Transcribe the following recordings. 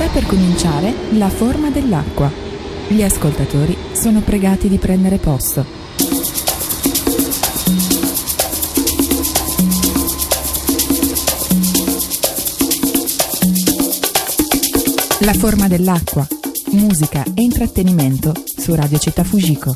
Sta per cominciare La forma dell'acqua. Gli ascoltatori sono pregati di prendere posto. La forma dell'acqua. Musica e intrattenimento su Radio Città Fujiko.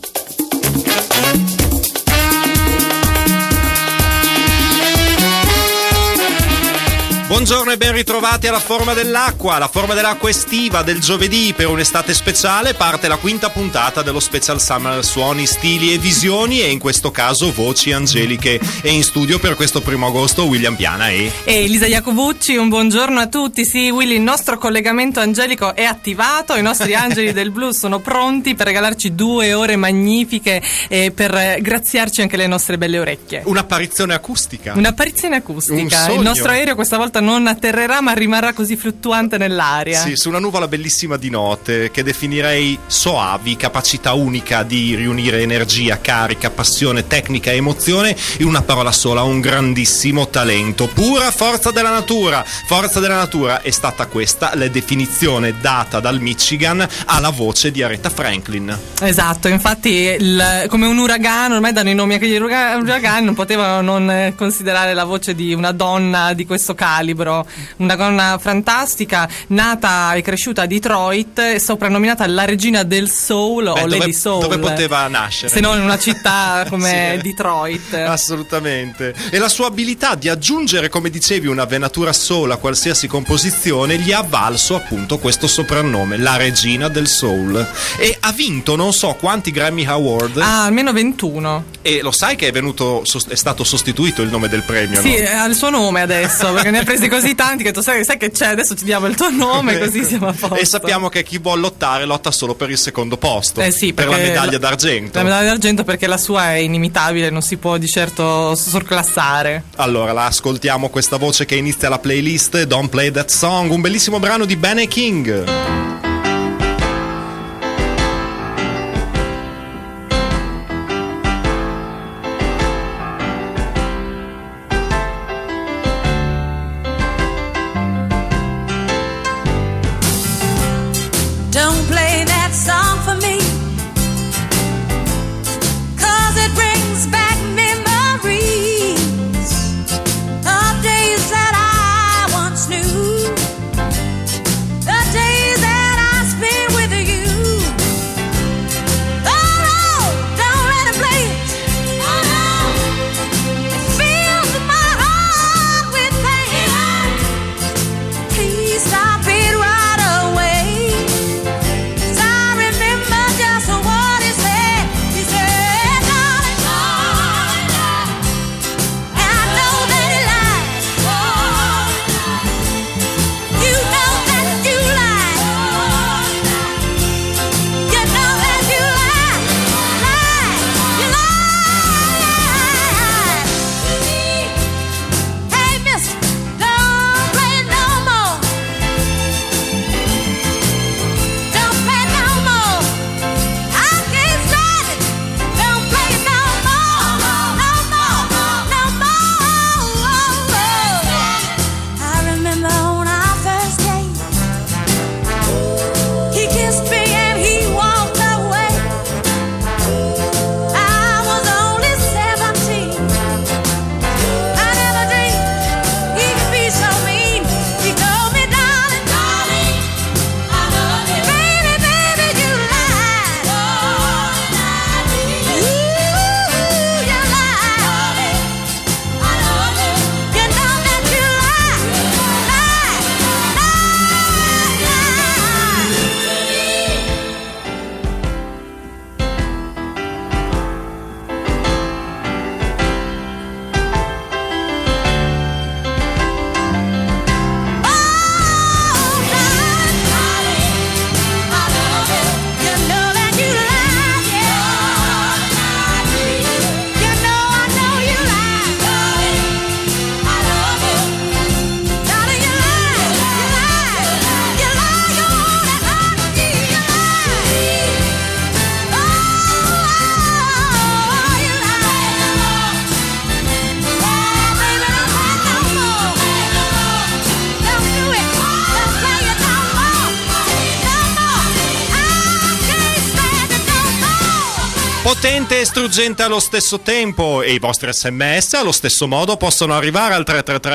Buongiorno e ben ritrovati alla Forma dell'Acqua, la Forma dell'Acqua estiva del giovedì per un'estate speciale. Parte la quinta puntata dello Special Summer Suoni, Stili e Visioni, e in questo caso voci angeliche. E in studio per questo 1 agosto William Piana e Elisa Iacobucci. Un buongiorno a tutti. Sì, Willy, il nostro collegamento angelico è attivato, i nostri angeli del blues sono pronti per regalarci 2 ore magnifiche e per graziarci anche le nostre belle orecchie. un'apparizione acustica. Un'apparizione acustica. Un Il nostro sogno. aereo questa volta non atterrerà, ma rimarrà così fluttuante nell'aria. Sì, su una nuvola bellissima di note che definirei soavi, capacità unica di riunire energia, carica, passione, tecnica e emozione in una parola sola, un grandissimo talento, pura forza della natura. Forza della natura è stata questa la definizione data dal Michigan alla voce di Aretha Franklin. Esatto, infatti come un uragano, ormai danno i nomi anche agli uragani, non potevano non considerare la voce di una donna di questo calibro, una donna fantastica, nata e cresciuta a Detroit, soprannominata la regina del soul o Lady Soul. Dove poteva nascere? Se non in una città come Sì. Detroit. Assolutamente. E la sua abilità di aggiungere, come dicevi, una venatura soul a qualsiasi composizione gli ha valso appunto questo soprannome, la regina del soul. E ha vinto non so quanti Grammy Award. Almeno 21. E lo sai che è stato sostituito il nome del premio, Sì, no? ha il suo nome adesso, perché ne ha presi così tanti che tu sai che c'è, adesso ti diamo il tuo nome, così siamo a posto. E sappiamo che chi vuol lottare lotta solo per il secondo posto, Sì, per la perché medaglia d'argento. La medaglia d'argento, perché la sua è inimitabile, non si può di certo sorclassare. Allora la ascoltiamo questa voce che inizia la playlist, Don't Play That Song, un bellissimo brano di Benny King. Don't play that song for me, 'cause it brings back memories of days that I once knew, the days that Potente e struggente allo stesso tempo, e i vostri sms allo stesso modo possono arrivare al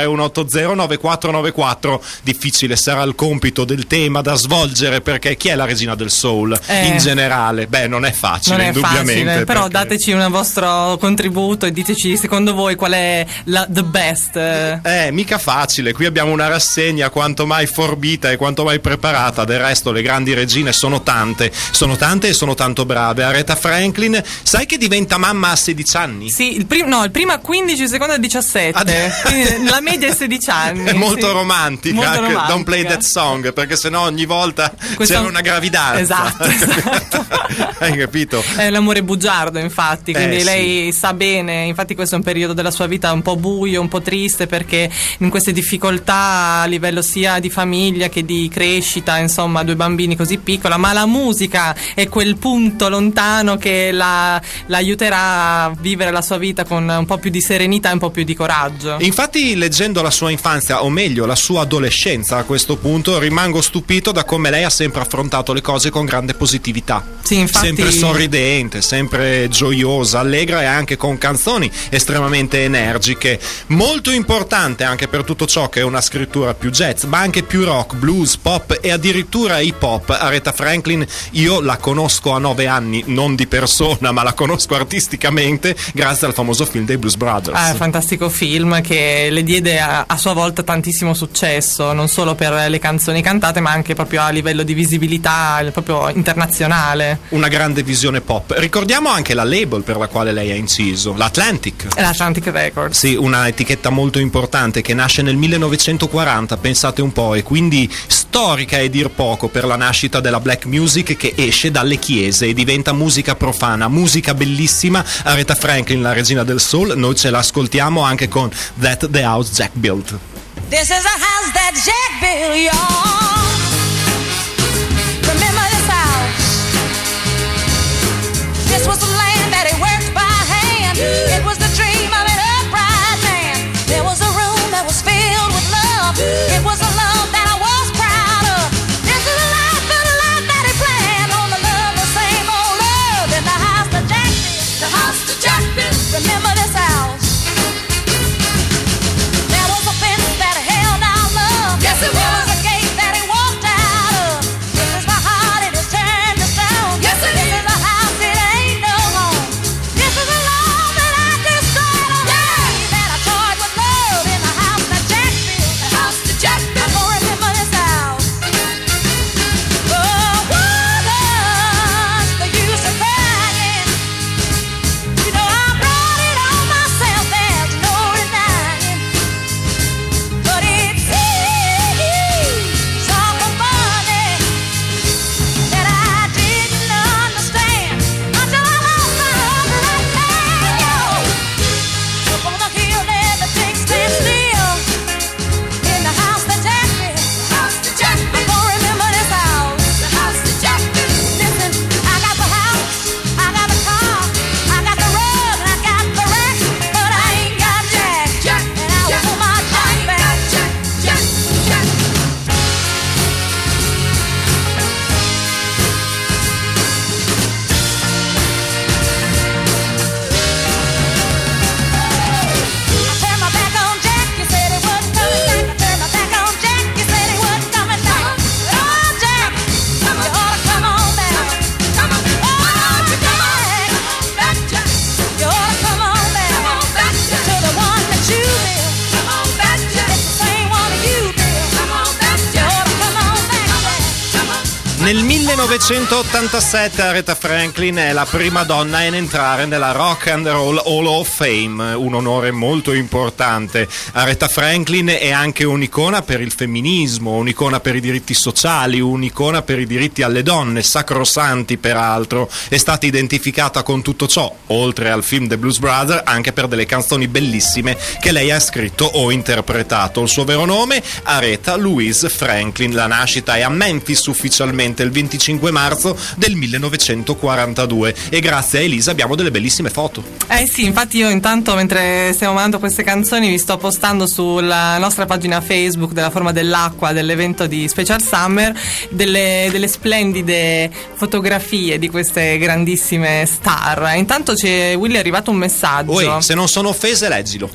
333-180-9494. Difficile sarà il compito del tema da svolgere, perché chi è la regina del soul in generale? Beh, non è facile, Non è indubbiamente. facile, però perché... dateci un vostro contributo e diteci secondo voi qual è the best. Mica facile, qui abbiamo una rassegna quanto mai forbita e quanto mai preparata. Del resto le grandi regine sono tante e sono tanto brave. Aretha Franklin, sai che diventa mamma a 16 anni? Sì, il primo a 15, il secondo a 17. Quindi la media è 16 anni. È molto sì. romantica, Molto romantica. Don't play that song, perché sennò ogni volta c'era una gravidanza. Esatto. Hai capito? È l'amore bugiardo, infatti, quindi lei sì. sa bene, infatti questo è un periodo della sua vita un po' buio, un po' triste, perché in queste difficoltà a livello sia di famiglia che di crescita, insomma, 2 bambini così piccola, ma la musica è quel punto lontano che la aiuterà a vivere la sua vita con un po' più di serenità e un po' più di coraggio. Infatti, leggendo la sua infanzia, o meglio la sua adolescenza a questo punto, rimango stupito da come lei ha sempre affrontato le cose con grande positività. Sì, infatti... Sempre sorridente, sempre gioiosa, allegra e anche con canzoni estremamente energiche. Molto importante anche per tutto ciò che è una scrittura più jazz, ma anche più rock, blues, pop e addirittura hip hop. Aretha Franklin, io la conosco a 9 anni, non di persona, ma la conosco artisticamente grazie al famoso film dei Blues Brothers. Fantastico film che le diede a sua volta tantissimo successo, non solo per le canzoni cantate, ma anche proprio a livello di visibilità proprio internazionale. Una grande visione pop. Ricordiamo anche la label per la quale lei ha inciso, l'Atlantic. L'Atlantic Records. Sì, una etichetta molto importante che nasce nel 1940, pensate un po', e quindi storica e dir poco per la nascita della black music, che esce dalle chiese e diventa musica profana, musica bellissima. Aretha Franklin, la regina del soul, noi ce l'ascoltiamo anche con That the House Jack Built. This is a house that Jack built, y'all. Remember this house? This was the land that he worked by hand. It was the dream of an upright man. There was a room that was filled with love. It was a love that I was proud of. This is a life that he planned on the love, the same old love in the house that Jack built. The house that Jack built. Remember this house? There was a fence that held our love. Yes, it was. There was a gate that he walked out of. This is my heart, it is turned to stone. Yes, it is. This is a house, it ain't no home. This is a love that I destroyed on the day that I toyed with love in the house that Jack built. The house that Jack built. I'm gonna remember this house. Oh, woman, the use of crying. You know I brought it on myself, there's no denying. But it seems awful funny that I didn't understand until I lost my right hand, yo. Up on the hill, everything stands still in the house that Jack built. The house that Jack built. I'm gonna remember this house. The house that Jack built. Listen, I got the house, I got the car, I got the rug, and I got the rack, but I ain't got Jack. Jack, and I want my Jack back. Jack, Jack, Jack. I turned my back on Jack, you said he wasn't coming back. I turned my back on Jack, you said he wasn't coming back. Oh, Jack, you ought to come on back. Come on, oh, you come on back, Jack. You ought to come on back. Come on back, Jack. To the one that you built. Come on back, Jack. It's the same one that you built. Come on back, Jack. You ought to come on back, Jack. Come on. Nel 1987 Aretha Franklin è la prima donna in entrare nella Rock and Roll Hall of Fame, un onore molto importante. Aretha Franklin è anche un'icona per il femminismo, un'icona per i diritti sociali, un'icona per i diritti alle donne, sacrosanti peraltro. È stata identificata con tutto ciò, oltre al film The Blues Brothers, anche per delle canzoni bellissime che lei ha scritto o interpretato. Il suo vero nome? Aretha Louise Franklin. La nascita è a Memphis ufficialmente, esattamente il 25 marzo del 1942, e grazie a Elisa abbiamo delle bellissime foto. Sì, infatti io intanto mentre stiamo mandando queste canzoni vi sto postando sulla nostra pagina Facebook della Forma dell'Acqua dell'evento di Special Summer delle splendide fotografie di queste grandissime star. Intanto Willy è arrivato un messaggio. Se non sono offese leggilo.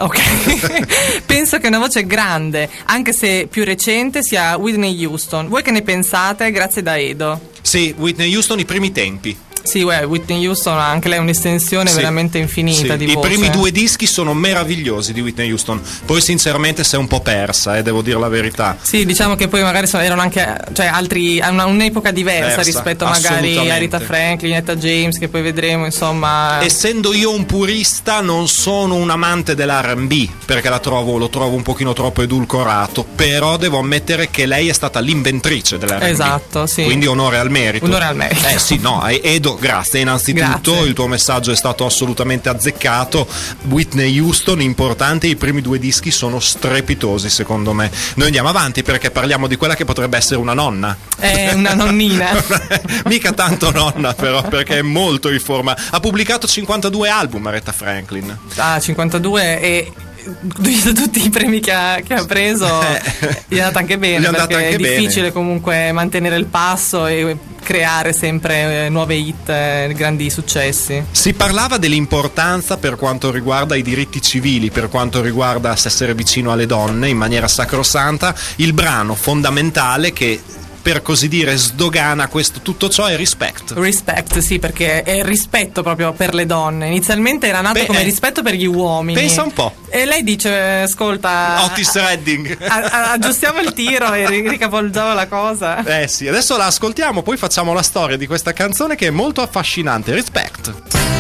Ok. Penso che una voce grande, anche se più recente, sia Whitney Houston. Voi che ne pensate? Grazie da Edo. Sì, Whitney Houston i primi tempi. Sì, Whitney Houston ha anche lei un'estensione veramente infinita di voce. I primi 2 dischi sono meravigliosi di Whitney Houston, poi sinceramente si è un po' persa, devo dire la verità. Sì, diciamo che poi magari erano anche altri, un'epoca diversa rispetto magari a Aretha Franklin, Etta James, che poi vedremo, insomma. Essendo io un purista, non sono un amante dell'R&B, perché lo trovo un pochino troppo edulcorato, però devo ammettere che lei è stata l'inventrice dell'R&B. Esatto, sì. Quindi onore al merito. Onore al merito. Sì, no, Edo, grazie innanzitutto. Grazie. Il tuo messaggio è stato assolutamente azzeccato. Whitney Houston, importante, i primi 2 dischi sono strepitosi secondo me. Noi andiamo avanti perché parliamo di quella che potrebbe essere una nonna. Una nonnina. Mica tanto nonna però, perché è molto in forma. Ha pubblicato 52 album Aretha Franklin. 52 e tutti i premi che ha preso gli è andata anche bene, perché è difficile comunque mantenere il passo e creare sempre nuove hit, grandi successi. Si parlava dell'importanza per quanto riguarda i diritti civili, per quanto riguarda essere vicino alle donne in maniera sacrosanta. Il brano fondamentale che, per così dire, sdogana tutto ciò è Respect. Respect, sì, perché è il rispetto proprio per le donne. Inizialmente era nato come rispetto per gli uomini. Pensa un po'. E lei dice, ascolta, Otis Redding, aggiustiamo il tiro e ricavolgiamo la cosa. Sì, adesso la ascoltiamo, poi facciamo la storia di questa canzone che è molto affascinante. Respect.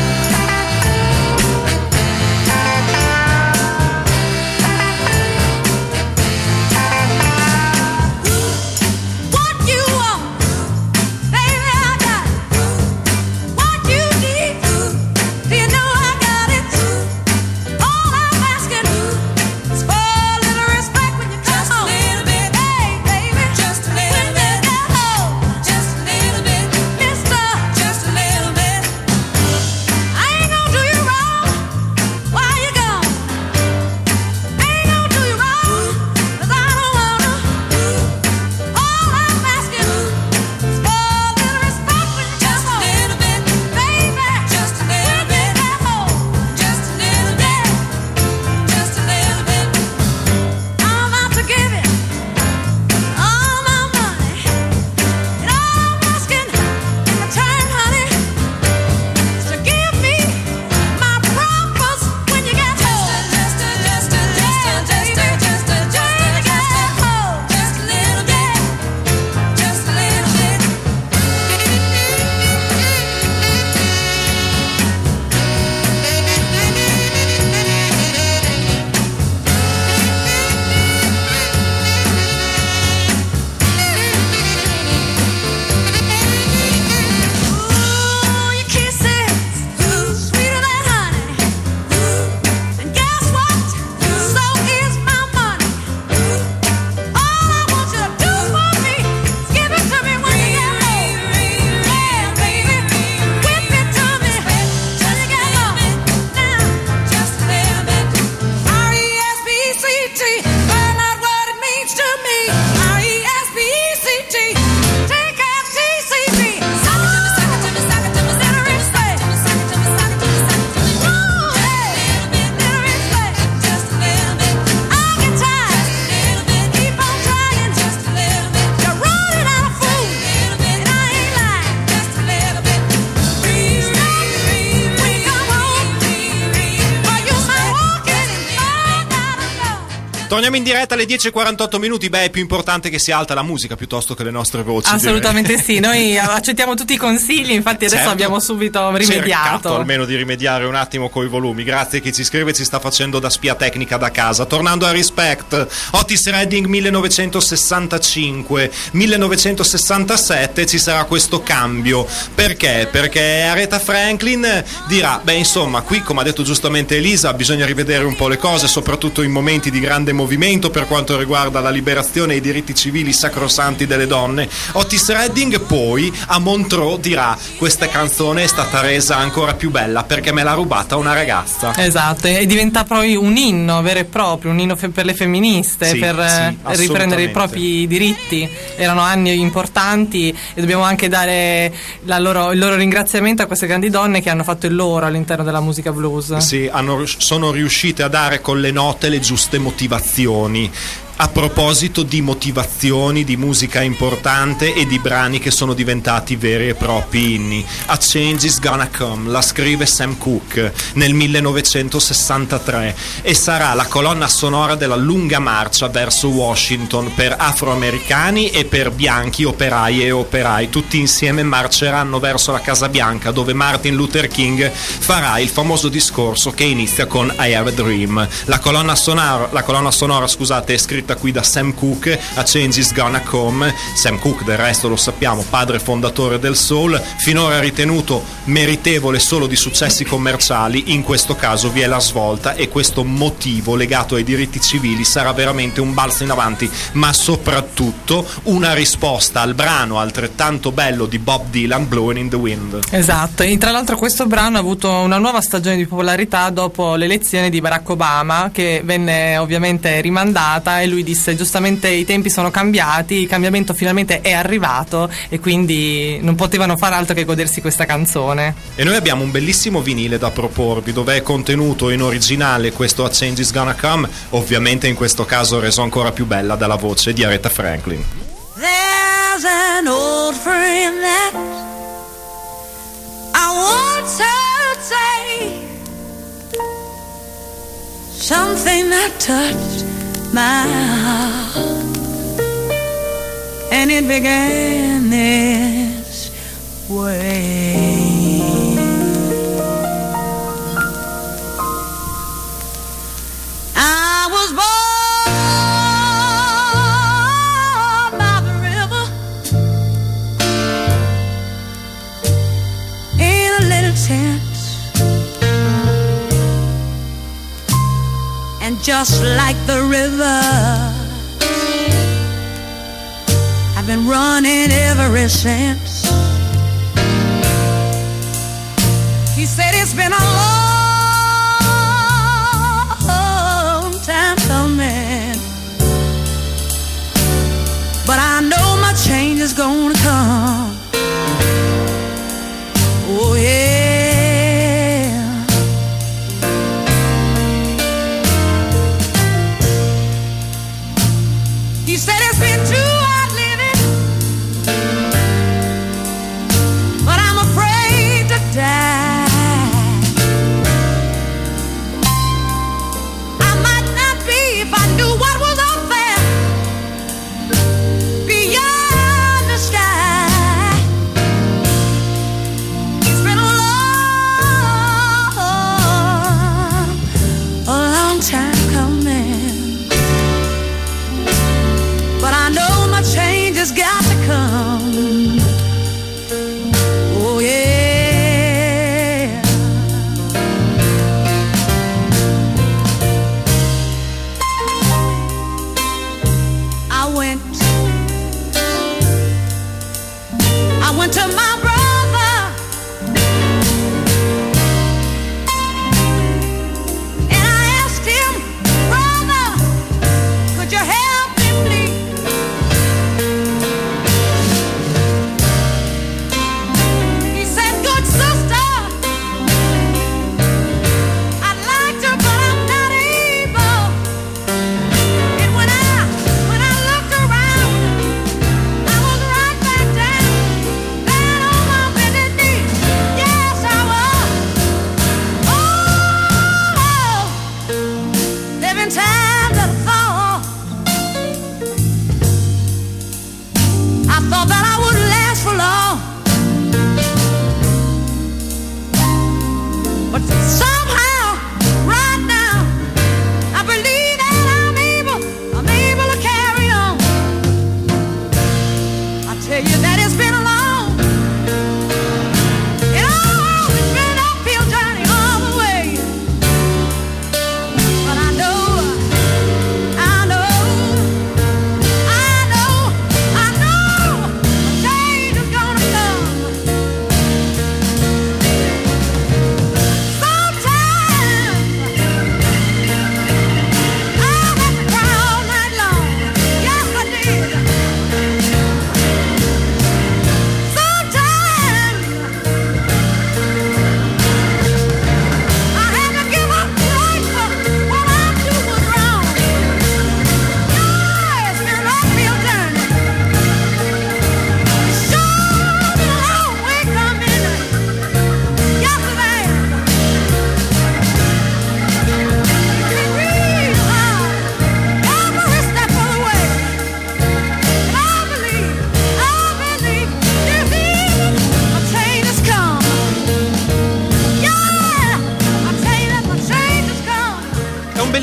Torniamo in diretta alle 10:48 minuti. Beh, è più importante che sia alta la musica piuttosto che le nostre voci. Assolutamente direi. Sì, noi accettiamo tutti i consigli, infatti adesso abbiamo subito rimediato. Almeno di rimediare un attimo coi volumi. Grazie a chi ci scrive, ci sta facendo da spia tecnica da casa. Tornando a Respect, Otis Redding 1965, 1967 ci sarà questo cambio. Perché? Perché Aretha Franklin dirà, beh insomma, qui come ha detto giustamente Elisa, bisogna rivedere un po' le cose, soprattutto in momenti di grande movimento per quanto riguarda la liberazione e i diritti civili sacrosanti delle donne. Otis Redding poi a Montreux dirà: questa canzone è stata resa ancora più bella perché me l'ha rubata una ragazza. Esatto, e diventa poi un inno vero e proprio, un inno per le femministe, Sì, per sì, riprendere i assolutamente. propri diritti. Erano anni importanti e dobbiamo anche dare il loro ringraziamento a queste grandi donne che hanno fatto il loro all'interno della musica blues. Sì, sono riuscite a dare con le note le giuste motivazioni. A proposito di motivazioni, di musica importante e di brani che sono diventati veri e propri inni, A Change Is Gonna Come la scrive Sam Cooke nel 1963 e sarà la colonna sonora della lunga marcia verso Washington per afroamericani e per bianchi, operai e operai. Tutti insieme marceranno verso la Casa Bianca, dove Martin Luther King farà il famoso discorso che inizia con I Have a Dream. La colonna sonora, scusate, è scritta qui da Sam Cooke, A Change Is Gonna Come. Sam Cooke, del resto lo sappiamo, padre fondatore del soul, finora ritenuto meritevole solo di successi commerciali. In questo caso vi è la svolta e questo motivo legato ai diritti civili sarà veramente un balzo in avanti, ma soprattutto una risposta al brano altrettanto bello di Bob Dylan, Blowing in the Wind. Esatto, e tra l'altro questo brano ha avuto una nuova stagione di popolarità dopo l'elezione di Barack Obama, che venne ovviamente rimandata, e lui disse giustamente i tempi sono cambiati, il cambiamento finalmente è arrivato e quindi non potevano far altro che godersi questa canzone. E noi abbiamo un bellissimo vinile da proporvi dove è contenuto in originale questo A Change Is Gonna Come, ovviamente in questo caso reso ancora più bella dalla voce di Aretha Franklin. There's an old friend that I once heard say something that touched my heart, and it began this way. I was born by the river in a little tent, and just like the river, I've been running ever since. He said it's been a long time coming, but I know my change is gonna come. Oh yeah. He said it's been too hard living, but I'm afraid to die. I might not be if I knew what was up there beyond the sky. It's been a long time coming, but I know my change has got to come. Oh yeah. I went to my brother and I asked him, brother, could you help me please? He said, good sister, I'd like to, but I'm not able. And when I looked around, I was right back down on my bended knee. Yes, I was. Oh, there've been times that I thought that I wouldn't last for long, but somehow, right now, I believe that I'm able to carry on. I tell you that it's been a long, it's been an uphill journey all the way, but I know I'm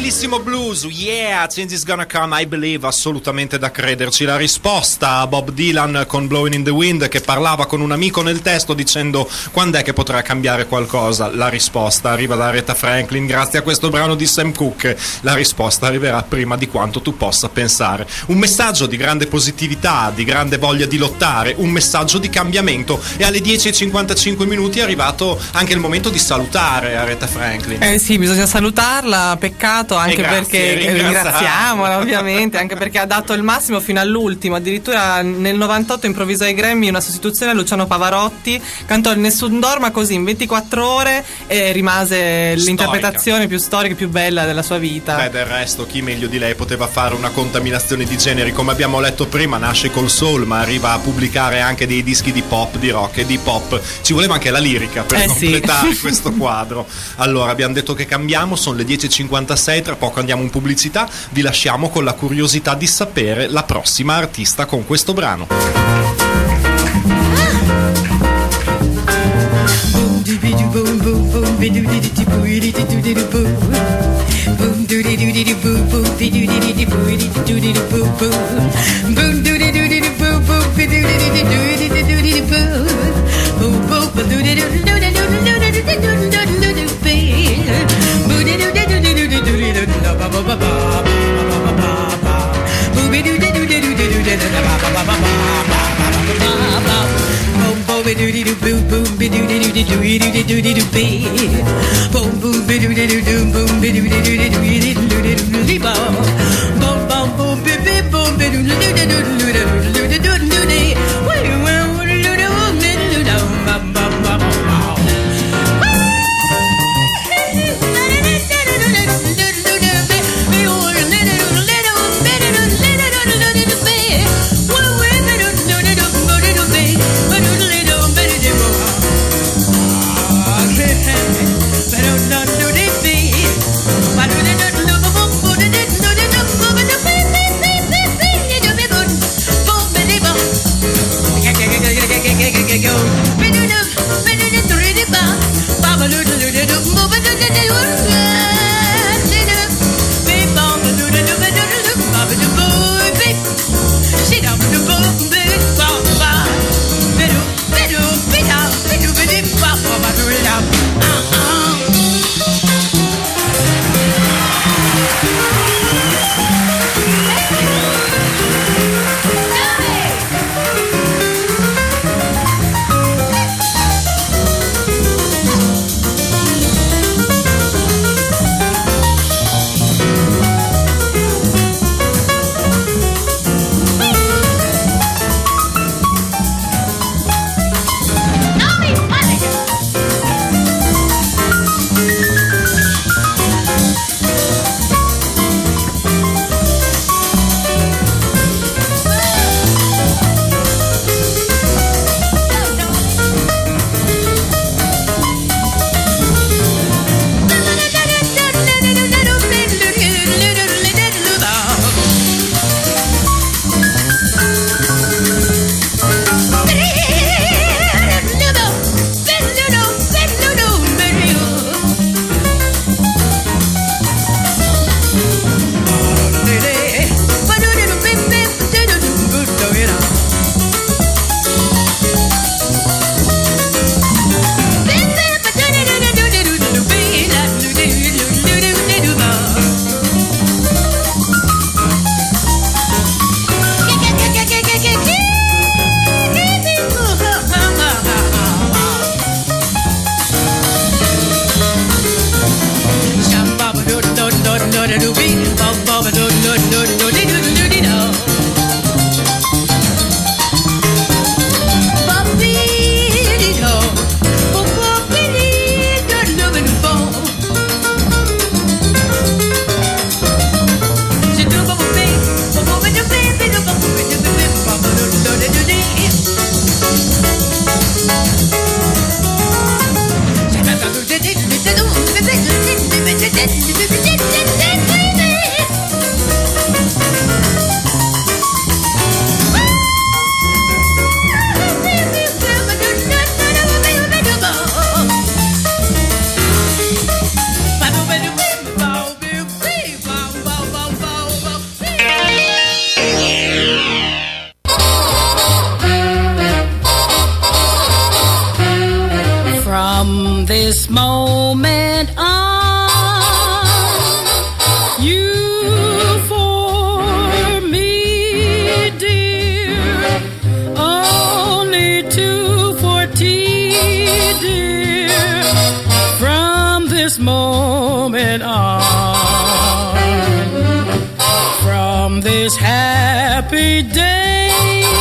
Bellissimo blues, yeah, change is gonna come, I believe, assolutamente da crederci. La risposta a Bob Dylan con Blowing in the Wind, che parlava con un amico nel testo dicendo quando è che potrà cambiare qualcosa. La risposta arriva da Aretha Franklin grazie a questo brano di Sam Cooke. La risposta arriverà prima di quanto tu possa pensare. Un messaggio di grande positività, di grande voglia di lottare, un messaggio di cambiamento. E alle 10:55 minuti è arrivato anche il momento di salutare Aretha Franklin. Sì, bisogna salutarla, peccato, anche perché ringraziamola ovviamente, anche perché ha dato il massimo fino all'ultimo. Addirittura nel 98 improvvisò ai Grammy una sostituzione a Luciano Pavarotti, cantò il Nessun Dorma così in 24 ore e rimase l'interpretazione più storica e più bella della sua vita. Beh, del resto chi meglio di lei poteva fare una contaminazione di generi? Come abbiamo letto prima, nasce col soul ma arriva a pubblicare anche dei dischi di pop, di rock e di pop. Ci voleva anche la lirica per completare questo quadro. Allora, abbiamo detto che cambiamo, sono le 10:56, tra poco andiamo in pubblicità, vi lasciamo con la curiosità di sapere la prossima artista con questo brano. But moment on, from this happy day,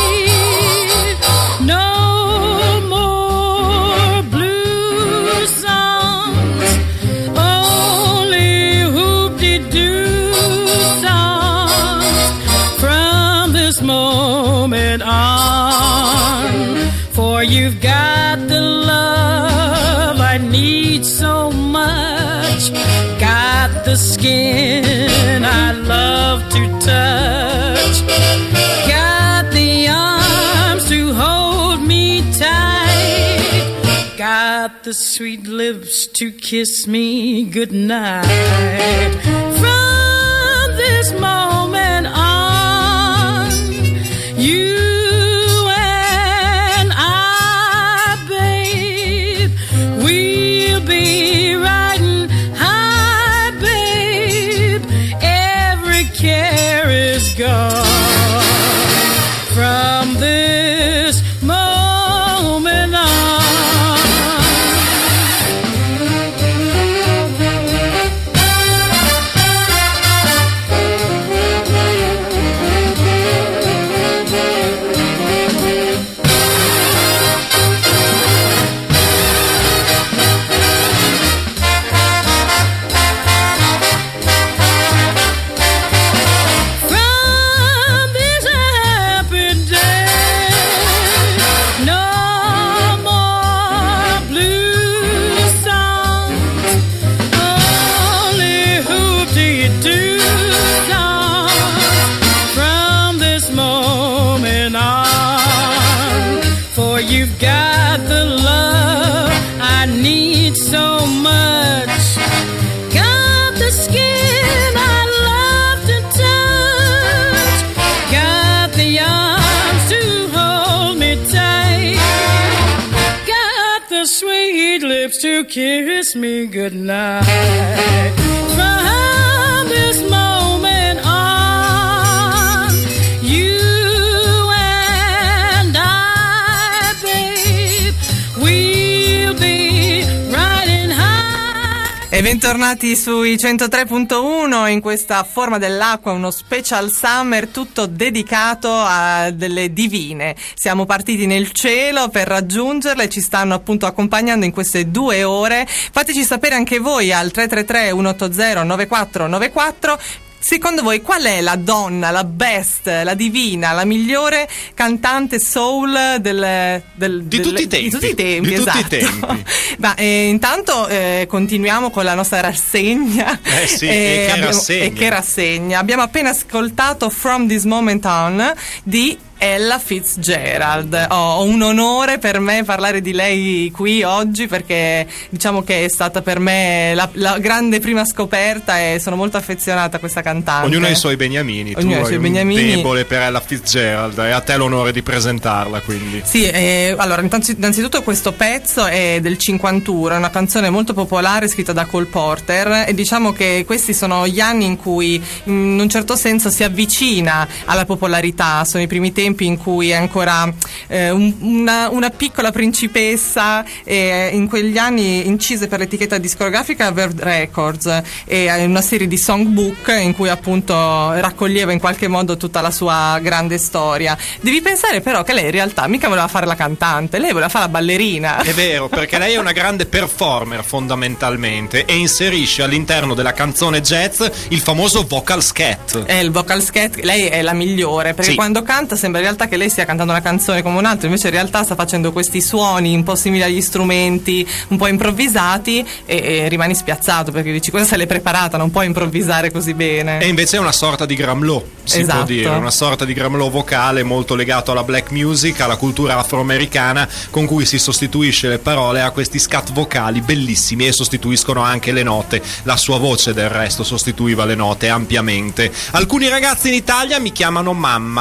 no more blue songs, only hoop-de-doo songs from this moment on. For you've got the love I need so much, got the skin I love to touch, got the arms to hold me tight, got the sweet lips to kiss me goodnight. From this moment on, you and I, babe, we'll be riding high, babe. Every care is gone. From this moment on. From this happy day, no more blue songs, only hoop-de-doo songs from this moment on. For you've got the love I need so much, got the skin I love to touch, got the arms to hold me tight, got the sweet lips to kiss me goodnight. From this moment on, you and I, babe, we'll be riding high. E bentornati sui 103.1 in questa forma dell'acqua, uno special summer tutto dedicato a delle divine. Siamo partiti nel cielo per raggiungerle, ci stanno appunto accompagnando in queste 2 ore. Fateci sapere anche voi al 333 180 9494. Secondo voi qual è la donna, la best, la divina, la migliore cantante soul Di tutti i tempi. Di tutti i tempi, Di tutti i esatto. tempi. Ma intanto continuiamo con la nostra rassegna. Sì, e che rassegna. E che rassegna. Abbiamo appena ascoltato From This Moment On di Ella Fitzgerald. Ho un onore per me parlare di lei qui oggi, perché diciamo che è stata per me la grande prima scoperta e sono molto affezionata a questa cantante. Ognuno ha i suoi beniamini. Ognuno ha i Tu suoi hai beniamini. un debole per Ella Fitzgerald e a te l'onore di presentarla, quindi. Sì, allora innanzitutto questo pezzo è del 51, è una canzone molto popolare scritta da Cole Porter e diciamo che questi sono gli anni in cui in un certo senso si avvicina alla popolarità, sono i primi tempi in cui è ancora una piccola principessa, e in quegli anni incise per l'etichetta discografica Verve Records e una serie di songbook in cui appunto raccoglieva in qualche modo tutta la sua grande storia. Devi pensare però che lei in realtà mica voleva fare la cantante, lei voleva fare la ballerina. È vero, perché lei è una grande performer fondamentalmente e inserisce all'interno della canzone jazz il famoso vocal scat. Il vocal scat, lei è la migliore, perché Sì. quando canta sembra in realtà che lei stia cantando una canzone come un'altra, invece in realtà sta facendo questi suoni un po' simili agli strumenti, un po' improvvisati e rimani spiazzato perché dici cosa se l'è preparata, non può improvvisare così bene. E invece è una sorta di Gramlow, si Esatto. può dire, una sorta di Gramlow vocale molto legato alla black music, alla cultura afroamericana, con cui si sostituisce le parole a questi scat vocali bellissimi e sostituiscono anche le note. La sua voce del resto sostituiva le note ampiamente. Alcuni ragazzi in Italia mi chiamano mamma.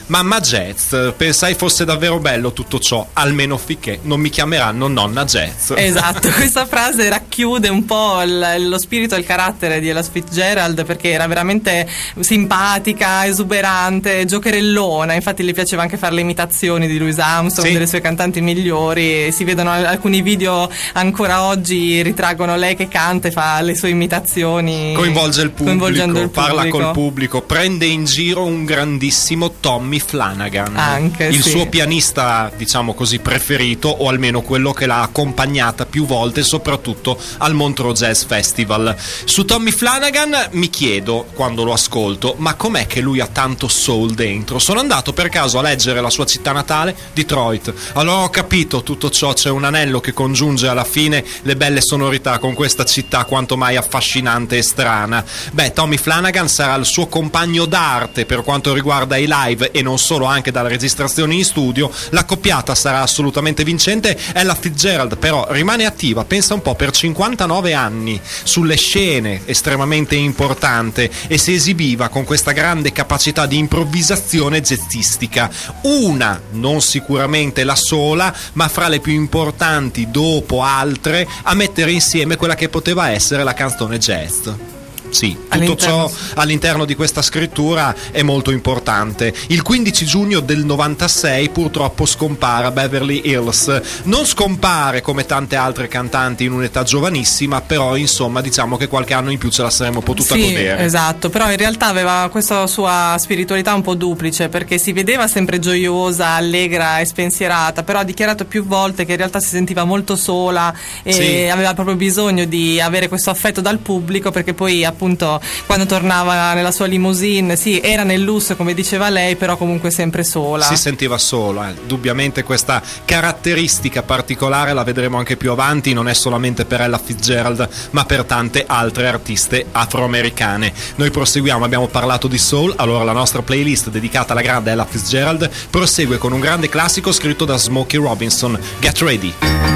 mamma jazz. Pensai fosse davvero bello tutto ciò, almeno finché non mi chiameranno nonna jazz. Esatto, questa frase racchiude un po' lo spirito e il carattere di Ella Fitzgerald, perché era veramente simpatica, esuberante, giocherellona. Infatti le piaceva anche fare le imitazioni di Louis Armstrong, Sì. delle sue cantanti migliori. Si vedono alcuni video ancora oggi, ritraggono lei che canta e fa le sue imitazioni, Coinvolge il pubblico, coinvolgendo il parla pubblico. col pubblico, prende in giro un grandissimo Tommy Flanagan, Anche, il sì. suo pianista, diciamo così, preferito, o almeno quello che l'ha accompagnata più volte, soprattutto al Montreux Jazz Festival. Su Tommy Flanagan mi chiedo, quando lo ascolto, ma com'è che lui ha tanto soul dentro? Sono andato per caso a leggere la sua città natale, Detroit. Allora ho capito tutto ciò, c'è un anello che congiunge alla fine le belle sonorità con questa città quanto mai affascinante e strana. Beh, Tommy Flanagan sarà il suo compagno d'arte per quanto riguarda i live e non solo, anche dalle registrazioni in studio. La coppiata sarà assolutamente vincente. Ella Fitzgerald però rimane attiva, pensa un po', per 59 anni sulle scene, estremamente importante, e si esibiva con questa grande capacità di improvvisazione jazzistica, una, non sicuramente la sola, ma fra le più importanti dopo altre a mettere insieme quella che poteva essere la canzone jazz. Sì, tutto ciò all'interno di questa scrittura è molto importante. Il 15 giugno del 96 purtroppo scompare a Beverly Hills. Non scompare come tante altre cantanti in un'età giovanissima, però insomma diciamo che qualche anno in più ce la saremmo potuta Sì, godere. esatto, però in realtà aveva questa sua spiritualità un po' duplice, perché si vedeva sempre gioiosa, allegra e spensierata, però ha dichiarato più volte che in realtà si sentiva molto sola e Sì. aveva proprio bisogno di avere questo affetto dal pubblico, perché poi appunto quando tornava nella sua limousine, sì, era nel lusso come diceva lei, però comunque sempre sola. Si sentiva sola, Indubbiamente questa caratteristica particolare la vedremo anche più avanti, non è solamente per Ella Fitzgerald ma per tante altre artiste afroamericane. Noi proseguiamo, abbiamo parlato di soul, allora la nostra playlist dedicata alla grande Ella Fitzgerald prosegue con un grande classico scritto da Smokey Robinson, Get Ready.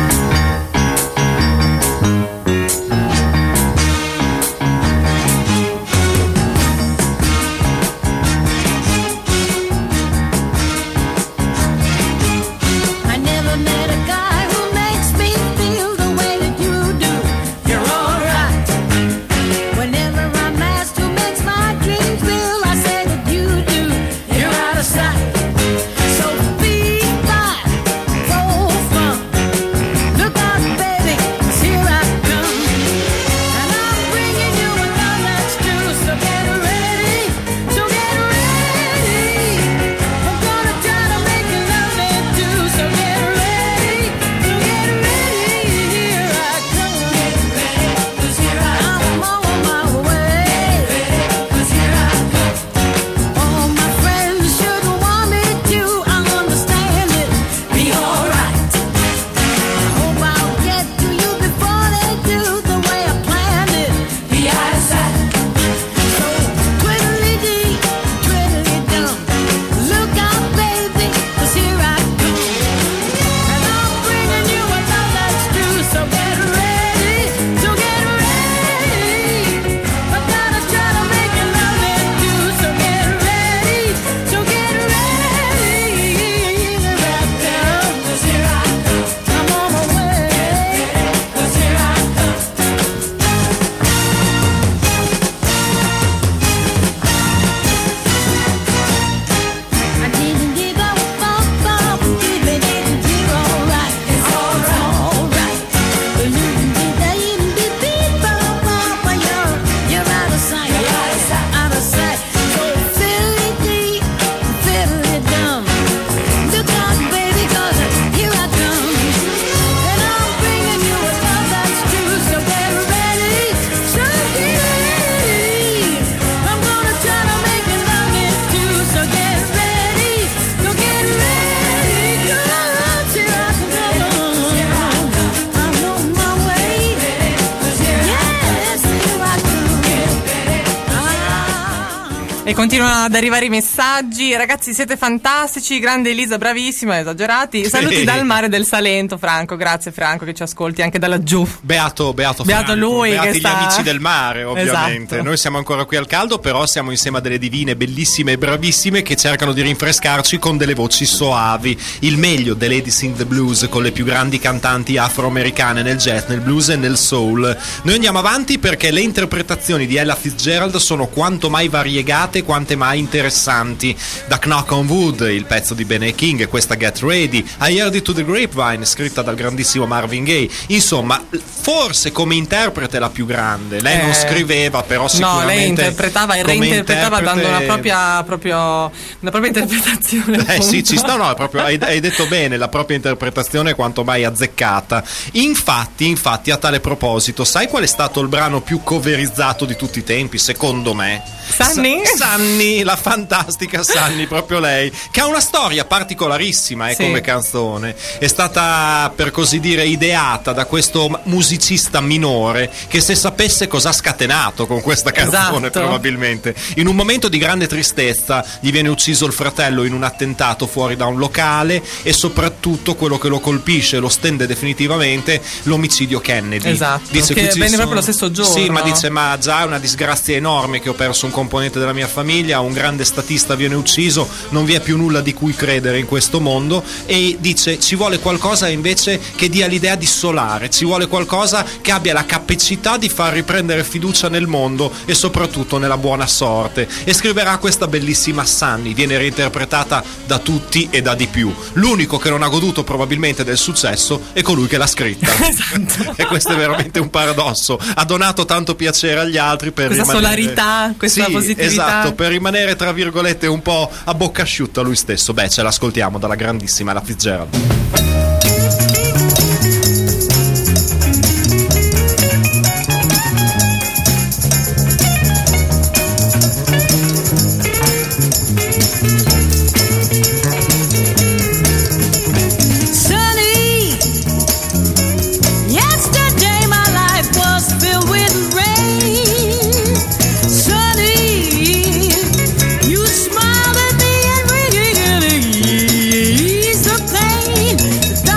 I never met a guy who makes me feel the way that you do. You're alright. Whenever I'm asked who makes my dreams real, I say that you do. You're out of sight. So be fine, so fun. E continuano ad arrivare i messaggi. Ragazzi, siete fantastici, grande Elisa, bravissima, esagerati. Saluti dal mare del Salento, Franco. Grazie Franco che ci ascolti anche da laggiù. Beato Franco, lui beati che gli sta... amici del mare, ovviamente. Esatto. Noi siamo ancora qui al caldo, però siamo insieme a delle divine bellissime e bravissime che cercano di rinfrescarci con delle voci soavi. Il meglio delle Ladies in the Blues, con le più grandi cantanti afroamericane nel jazz, nel blues e nel soul. Noi andiamo avanti perché le interpretazioni di Ella Fitzgerald sono quanto mai variegate, quante mai interessanti. Da Knock on Wood, il pezzo di Ben King, e questa Get Ready, I Heard It to the Grapevine, scritta dal grandissimo Marvin Gaye. Insomma, forse come interprete la più grande. Lei non scriveva, però sicuramente... No, lei interpretava e reinterpretava dando una propria interpretazione. Sì, ci sta, no, proprio, hai detto bene, la propria interpretazione è quanto mai azzeccata. Infatti, a tale proposito, sai qual è stato il brano più coverizzato di tutti i tempi, secondo me? Sunny, la fantastica Sunny, proprio lei, che ha una storia particolarissima come canzone. È stata, per così dire, ideata da questo musicista minore che, se sapesse cosa ha scatenato con questa canzone, probabilmente in un momento di grande tristezza gli viene ucciso il fratello in un attentato fuori da un locale, e soprattutto quello che lo colpisce, lo stende definitivamente, l'omicidio Kennedy. Dice che venne proprio lo stesso giorno. Sì, ma dice, ma già è una disgrazia enorme che ho perso un componente della mia famiglia, un grande statista viene ucciso, non vi è più nulla di cui credere in questo mondo, e dice ci vuole qualcosa invece che dia l'idea di solare, ci vuole qualcosa che abbia la capacità di far riprendere fiducia nel mondo e soprattutto nella buona sorte, e scriverà questa bellissima Sunny. Viene reinterpretata da tutti e da di più. L'unico che non ha goduto probabilmente del successo è colui che l'ha scritta. E questo è veramente un paradosso. Ha donato tanto piacere agli altri per questa rimanere... solarità, questa positività. Esatto, per rimanere tra virgolette un po' a bocca asciutta lui stesso. Beh, ce l'ascoltiamo dalla grandissima Ella Fitzgerald. Smiled at me and really eased the pain.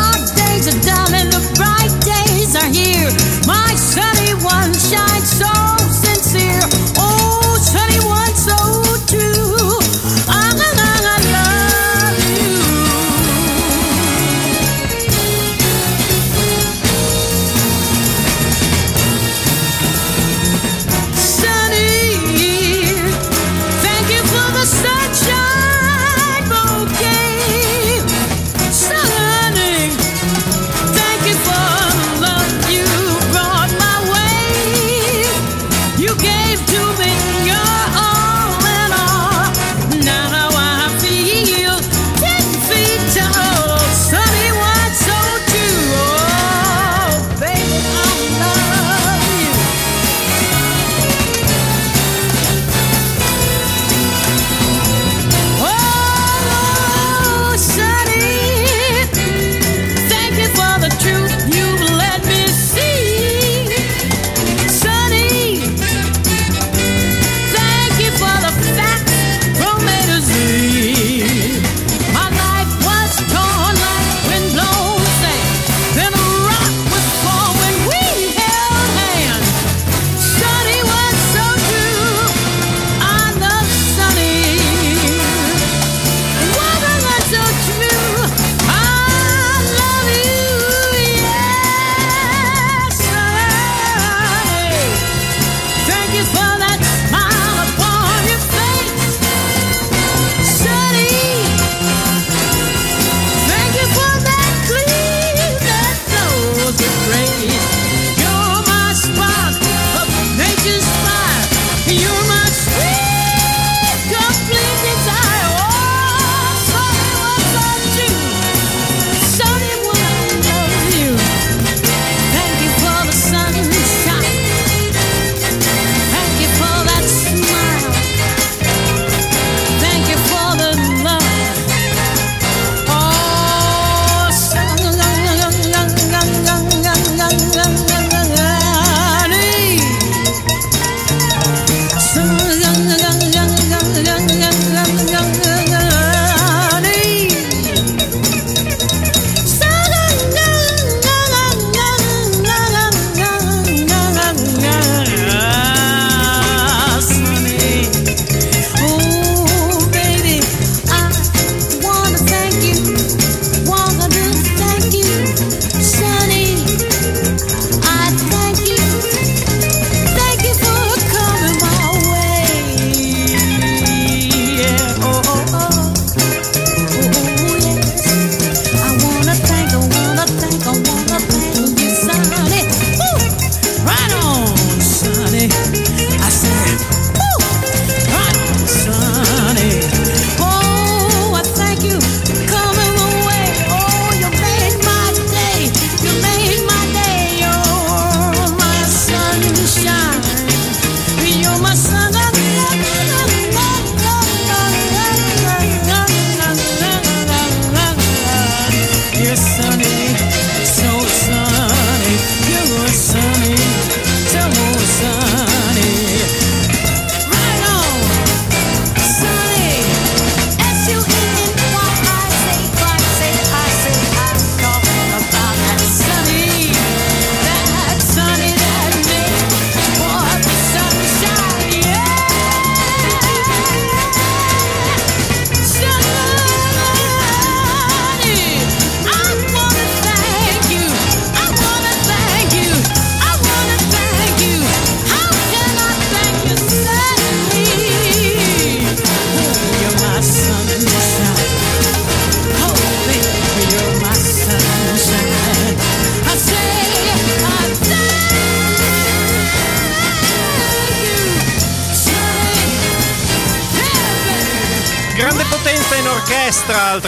Orchestra al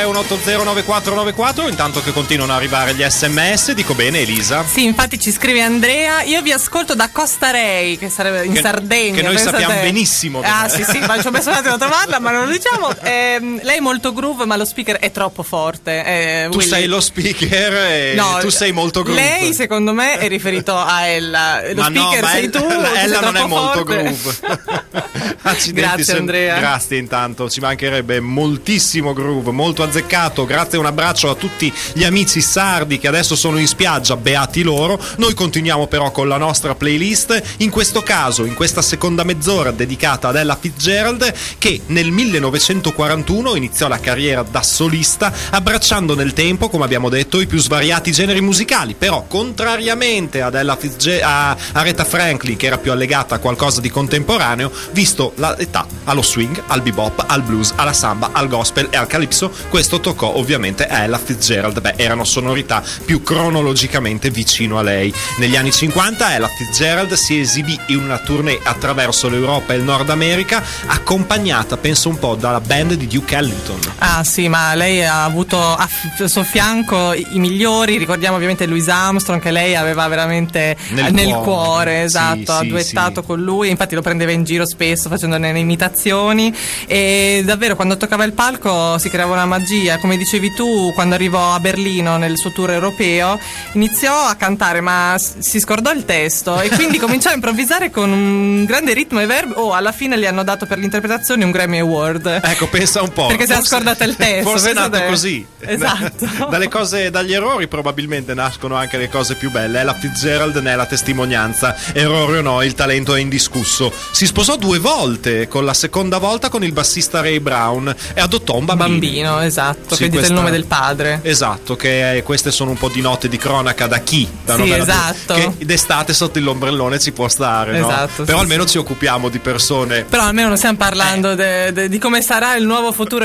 333-180-9494. Intanto che continuano ad arrivare gli sms, dico bene, Elisa? Sì, infatti ci scrive Andrea, io vi ascolto da Costa Rei, che sarebbe in Sardegna. Che noi pensate. sappiamo benissimo. Sì, ma ci ho messo un attimo a trovarla, ma non lo diciamo. Lei è molto groove, ma lo speaker è troppo forte. Tu sei lo speaker e tu sei molto groove. Lei, secondo me, è riferito a Ella. Lo speaker sei tu. Ella non è molto forte. groove. Accidenti, Grazie, Andrea. Grazie, intanto ci mancherebbe moltissimo groove, molto azzeccato. Grazie e un abbraccio a tutti gli amici sardi che adesso sono in spiaggia, beati loro. Noi continuiamo però con la nostra playlist, in questo caso in questa seconda mezz'ora dedicata ad Ella Fitzgerald, che nel 1941 iniziò la carriera da solista, abbracciando nel tempo, come abbiamo detto, i più svariati generi musicali. Però contrariamente ad Ella a Aretha Franklin, che era più allegata a qualcosa di contemporaneo, visto l'età, allo swing, al bebop, al blues, alla samba, al gospel e al calypso, questo toccò ovviamente a Ella Fitzgerald. Erano sonorità più cronologicamente vicino a lei. Negli anni 50 Ella Fitzgerald si esibì in una tournée attraverso l'Europa e il Nord America, accompagnata, penso un po', dalla band di Duke Ellington. Ah sì, ma lei ha avuto al suo fianco i migliori. Ricordiamo ovviamente Louis Armstrong, che lei aveva veramente nel cuore, esatto, sì, ha duettato con lui, infatti lo prendeva in giro spesso facendone le imitazioni, e davvero quando toccava il palco si creava una magia. Come dicevi tu, quando arrivò a Berlino nel suo tour europeo iniziò a cantare, ma si scordò il testo e quindi cominciò a improvvisare con un grande ritmo e verbo. Alla fine gli hanno dato per l'interpretazione un Grammy Award. Ecco, pensa un po', perché si è scordata il testo. Forse è nato così. Esatto. Dagli errori probabilmente nascono anche le cose più belle. La Fitzgerald ne è la testimonianza. Errore o no, il talento è indiscusso. Si sposò 2 volte, con la seconda volta con il bassista Ray Brown, e adottò un bambino. Esatto, sì, che dite il nome del padre. Esatto, che queste sono un po' di note di cronaca da chi? Da sì, esatto. Che d'estate sotto l'ombrellone ci può stare, esatto, no? Però sì, almeno ci occupiamo di persone. Però almeno non stiamo parlando di come sarà il nuovo futuro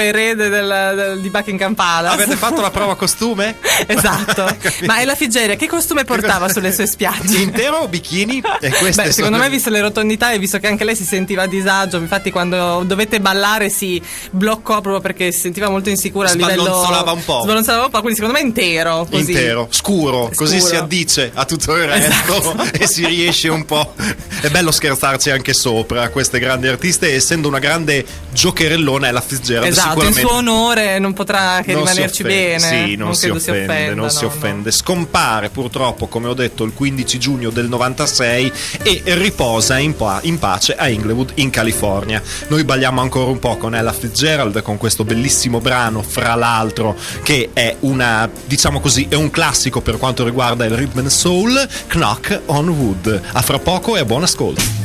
erede di Buckingham Palace. Avete fatto la prova costume? Esatto. Ma Ella Fitzgerald che costume portava sulle sue spiagge? Intero o bikini? E secondo me, visto le rotondità e visto che anche lei si sentiva a disagio, infatti quando dovette ballare si bloccò proprio perché si sentiva molto insicura a livello. Sballonzolava un po', quindi secondo me intero, così. Intero, scuro, così si addice a tutto il resto, esatto. E si riesce un po'. È bello scherzarci anche sopra queste grandi artiste, essendo una grande giocherellona Ella Fitzgerald. Esatto, sicuramente in suo onore non potrà che rimanerci bene. Sì, non si offende. Scompare purtroppo, come ho detto, il 15 giugno del 96 e riposa in pace a Inglewood in California. Noi balliamo ancora un po' con Ella Fitzgerald, con questo bellissimo brano, fra l'altro, che è diciamo così, è un classico per quanto riguarda il rhythm and soul, Knock on Wood. A fra poco e a buon ascolto.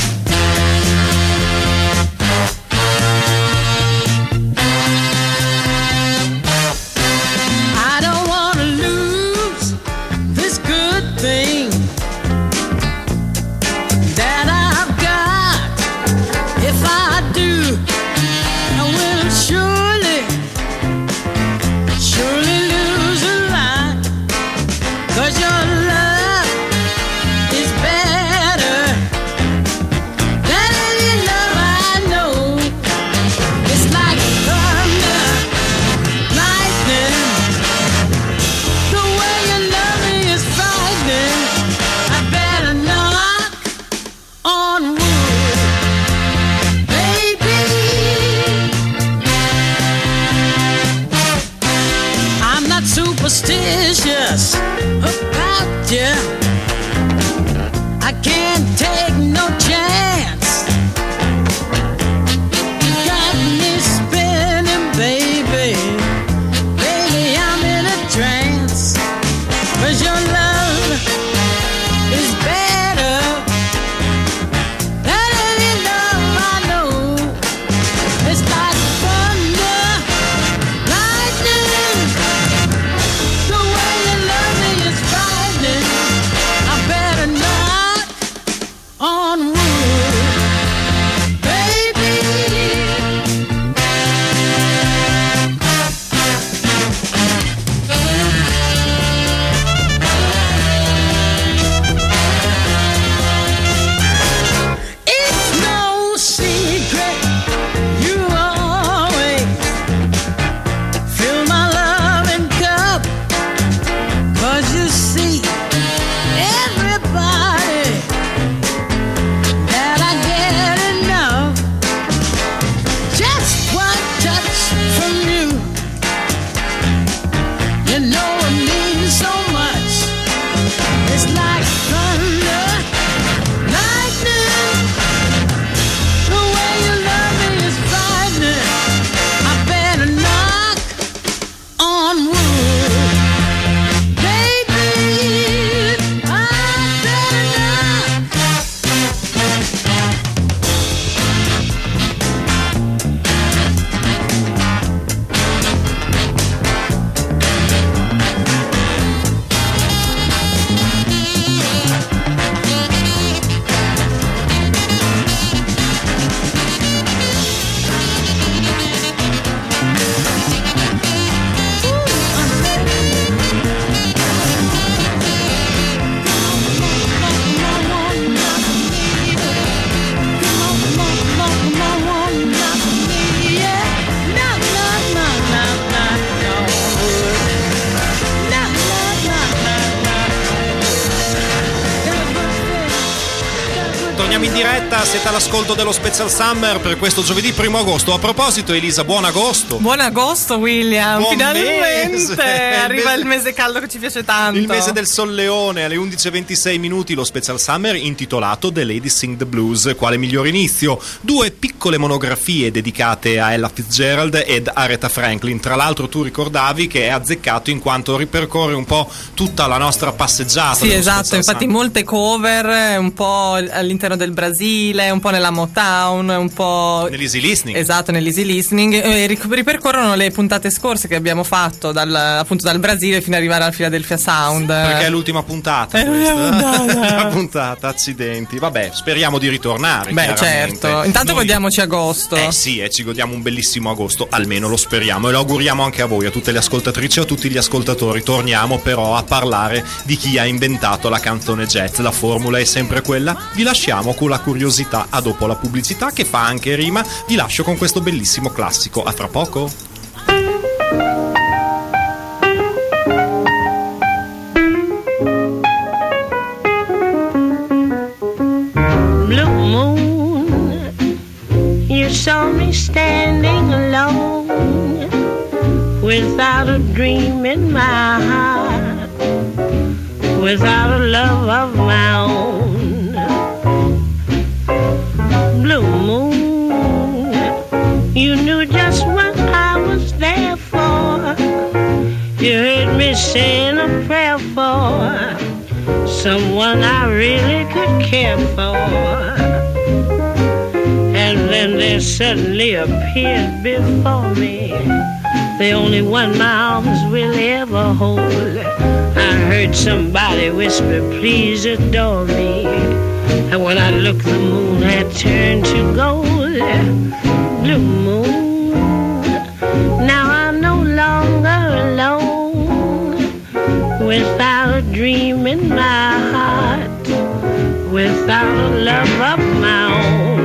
Superstitious about you. I can't take no chance. You got me spinning, baby. Baby, I'm in a trance. 'Cause your love is better than any love I know. It's like thunder, lightning. The way you love me is frightening. I better knock on wood. Siamo in diretta, siete all'ascolto dello Special Summer per questo giovedì 1 agosto. A proposito, Elisa, buon agosto. Buon agosto, William. Buon Finalmente mese. arriva il mese caldo che ci piace tanto. Il mese del solleone. Alle 11:26 minuti lo Special Summer intitolato The Lady Sing the Blues. Quale migliore inizio? 2 piccole monografie dedicate a Ella Fitzgerald ed Aretha Franklin. Tra l'altro tu ricordavi che è azzeccato in quanto ripercorre un po' tutta la nostra passeggiata. Sì, esatto, Special infatti Summer. molte cover, un po' all'interno del Brasile, un po' nella Motown, un po' Nell'easy listening. Esatto, nell'easy listening. Ripercorrono le puntate scorse che abbiamo fatto appunto dal Brasile fino ad arrivare al Philadelphia Sound. Perché è l'ultima puntata È l'ultima puntata. La puntata, accidenti. Vabbè, speriamo di ritornare. Beh, chiaramente. certo. Intanto Noi- godiamoci agosto. Sì, ci godiamo un bellissimo agosto, almeno lo speriamo e lo auguriamo anche a voi, a tutte le ascoltatrici e a tutti gli ascoltatori. Torniamo però a parlare di chi ha inventato la canzone jazz. La formula è sempre quella, vi lasciamo con la curiosità, a dopo la pubblicità che fa anche rima, vi lascio con questo bellissimo classico. A tra poco. Blue moon, you saw me standing alone without a dream in my heart, without a love of my own. Blue moon, you knew just what I was there for. You heard me saying a prayer for someone I really could care for. And then there suddenly appeared before me the only one my arms will ever hold. I heard somebody whisper, please adore me. And when I looked, the moon had turned to gold. Blue moon, now I'm no longer alone, without a dream in my heart, without a love of my own.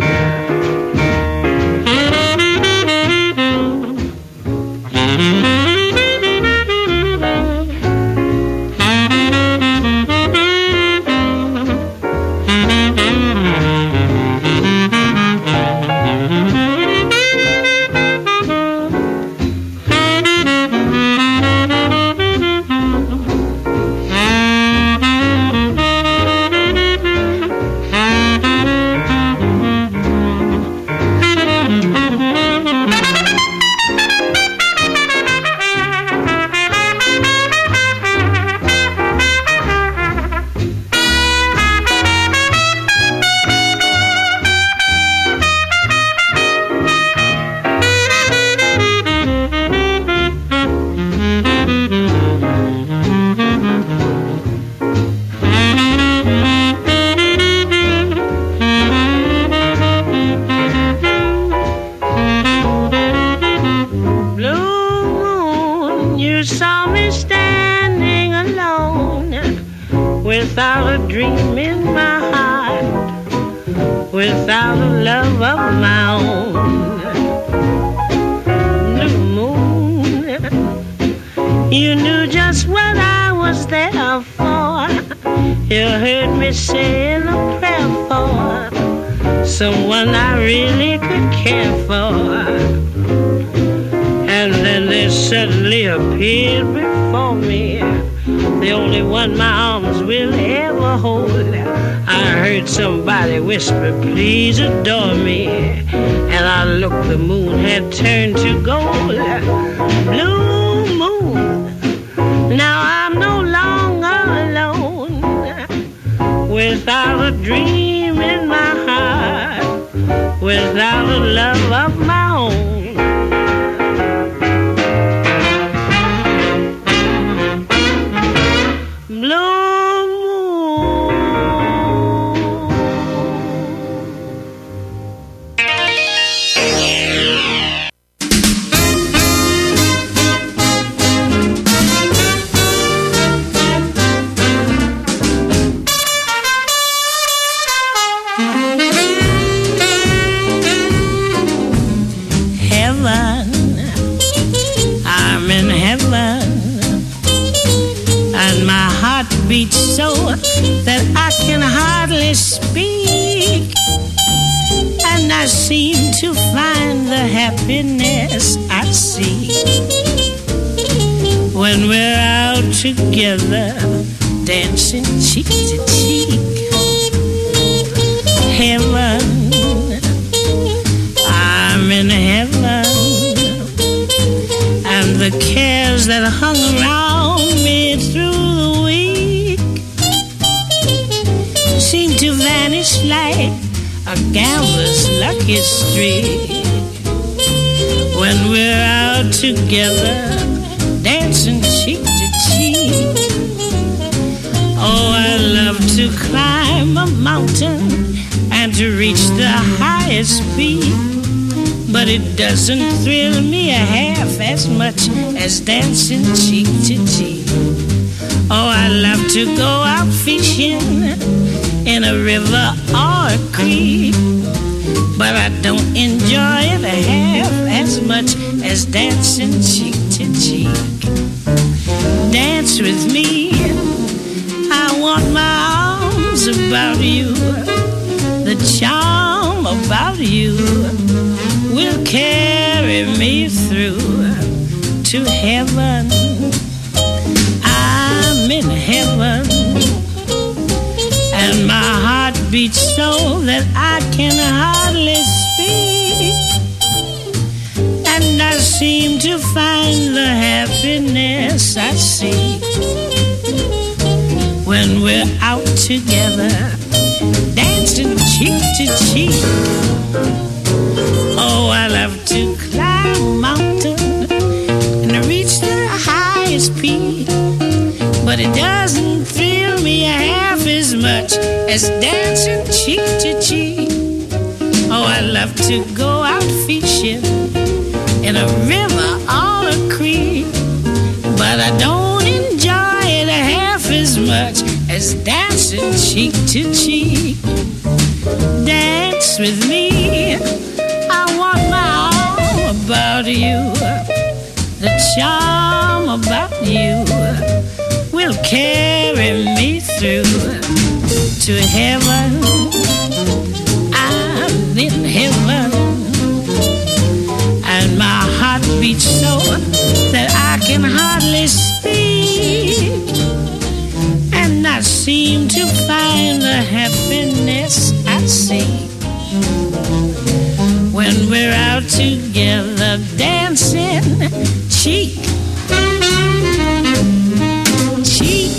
Without a dream in my heart, without a love of my own. Blue moon, you knew just what I was there for. You heard me saying a prayer for someone I really could care for. And then there suddenly appeared before me the only one my arms will ever hold. I heard somebody whisper, please adore me. And I looked, the moon had turned to gold. Blue moon, now I'm no longer alone, without a dream in my heart, without a love of my own. Beats so that I can hardly speak. I seem to find the happiness I see when we're out together, dancing cheek to cheek. Heaven, I'm in heaven, and the cares that hung around me through the week seem to vanish like a gambler's lucky streak when we're out together, dancing cheek to cheek. Oh, I love to climb a mountain and to reach the highest peak, but it doesn't thrill me a half as much as dancing cheek to cheek. Oh, I love to go out fishing in a river or a creek, but I don't enjoy it half as much as dancing cheek to cheek. Dance with me, I want my arms about you. The charm about you will carry me through to heaven. I'm in heaven, and my heart beats so that I can hardly speak, and I seem to find the happiness I seek when we're out together, dancing cheek to cheek. Oh, I love to climb a mountain and reach the highest peak, but it doesn't thrill me half as much as dancing cheek to cheek. Oh, I love to go out fishing in a river or a creek, but I don't enjoy it half as much as dancing cheek to cheek. Dance with me, I want my arm about you. The charm about you will carry me through to heaven. I'm in heaven, and my heart beats so that I can hardly speak, and I seem to find the happiness I seek when we're out together, dancing cheek cheek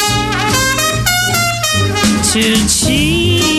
to cheek.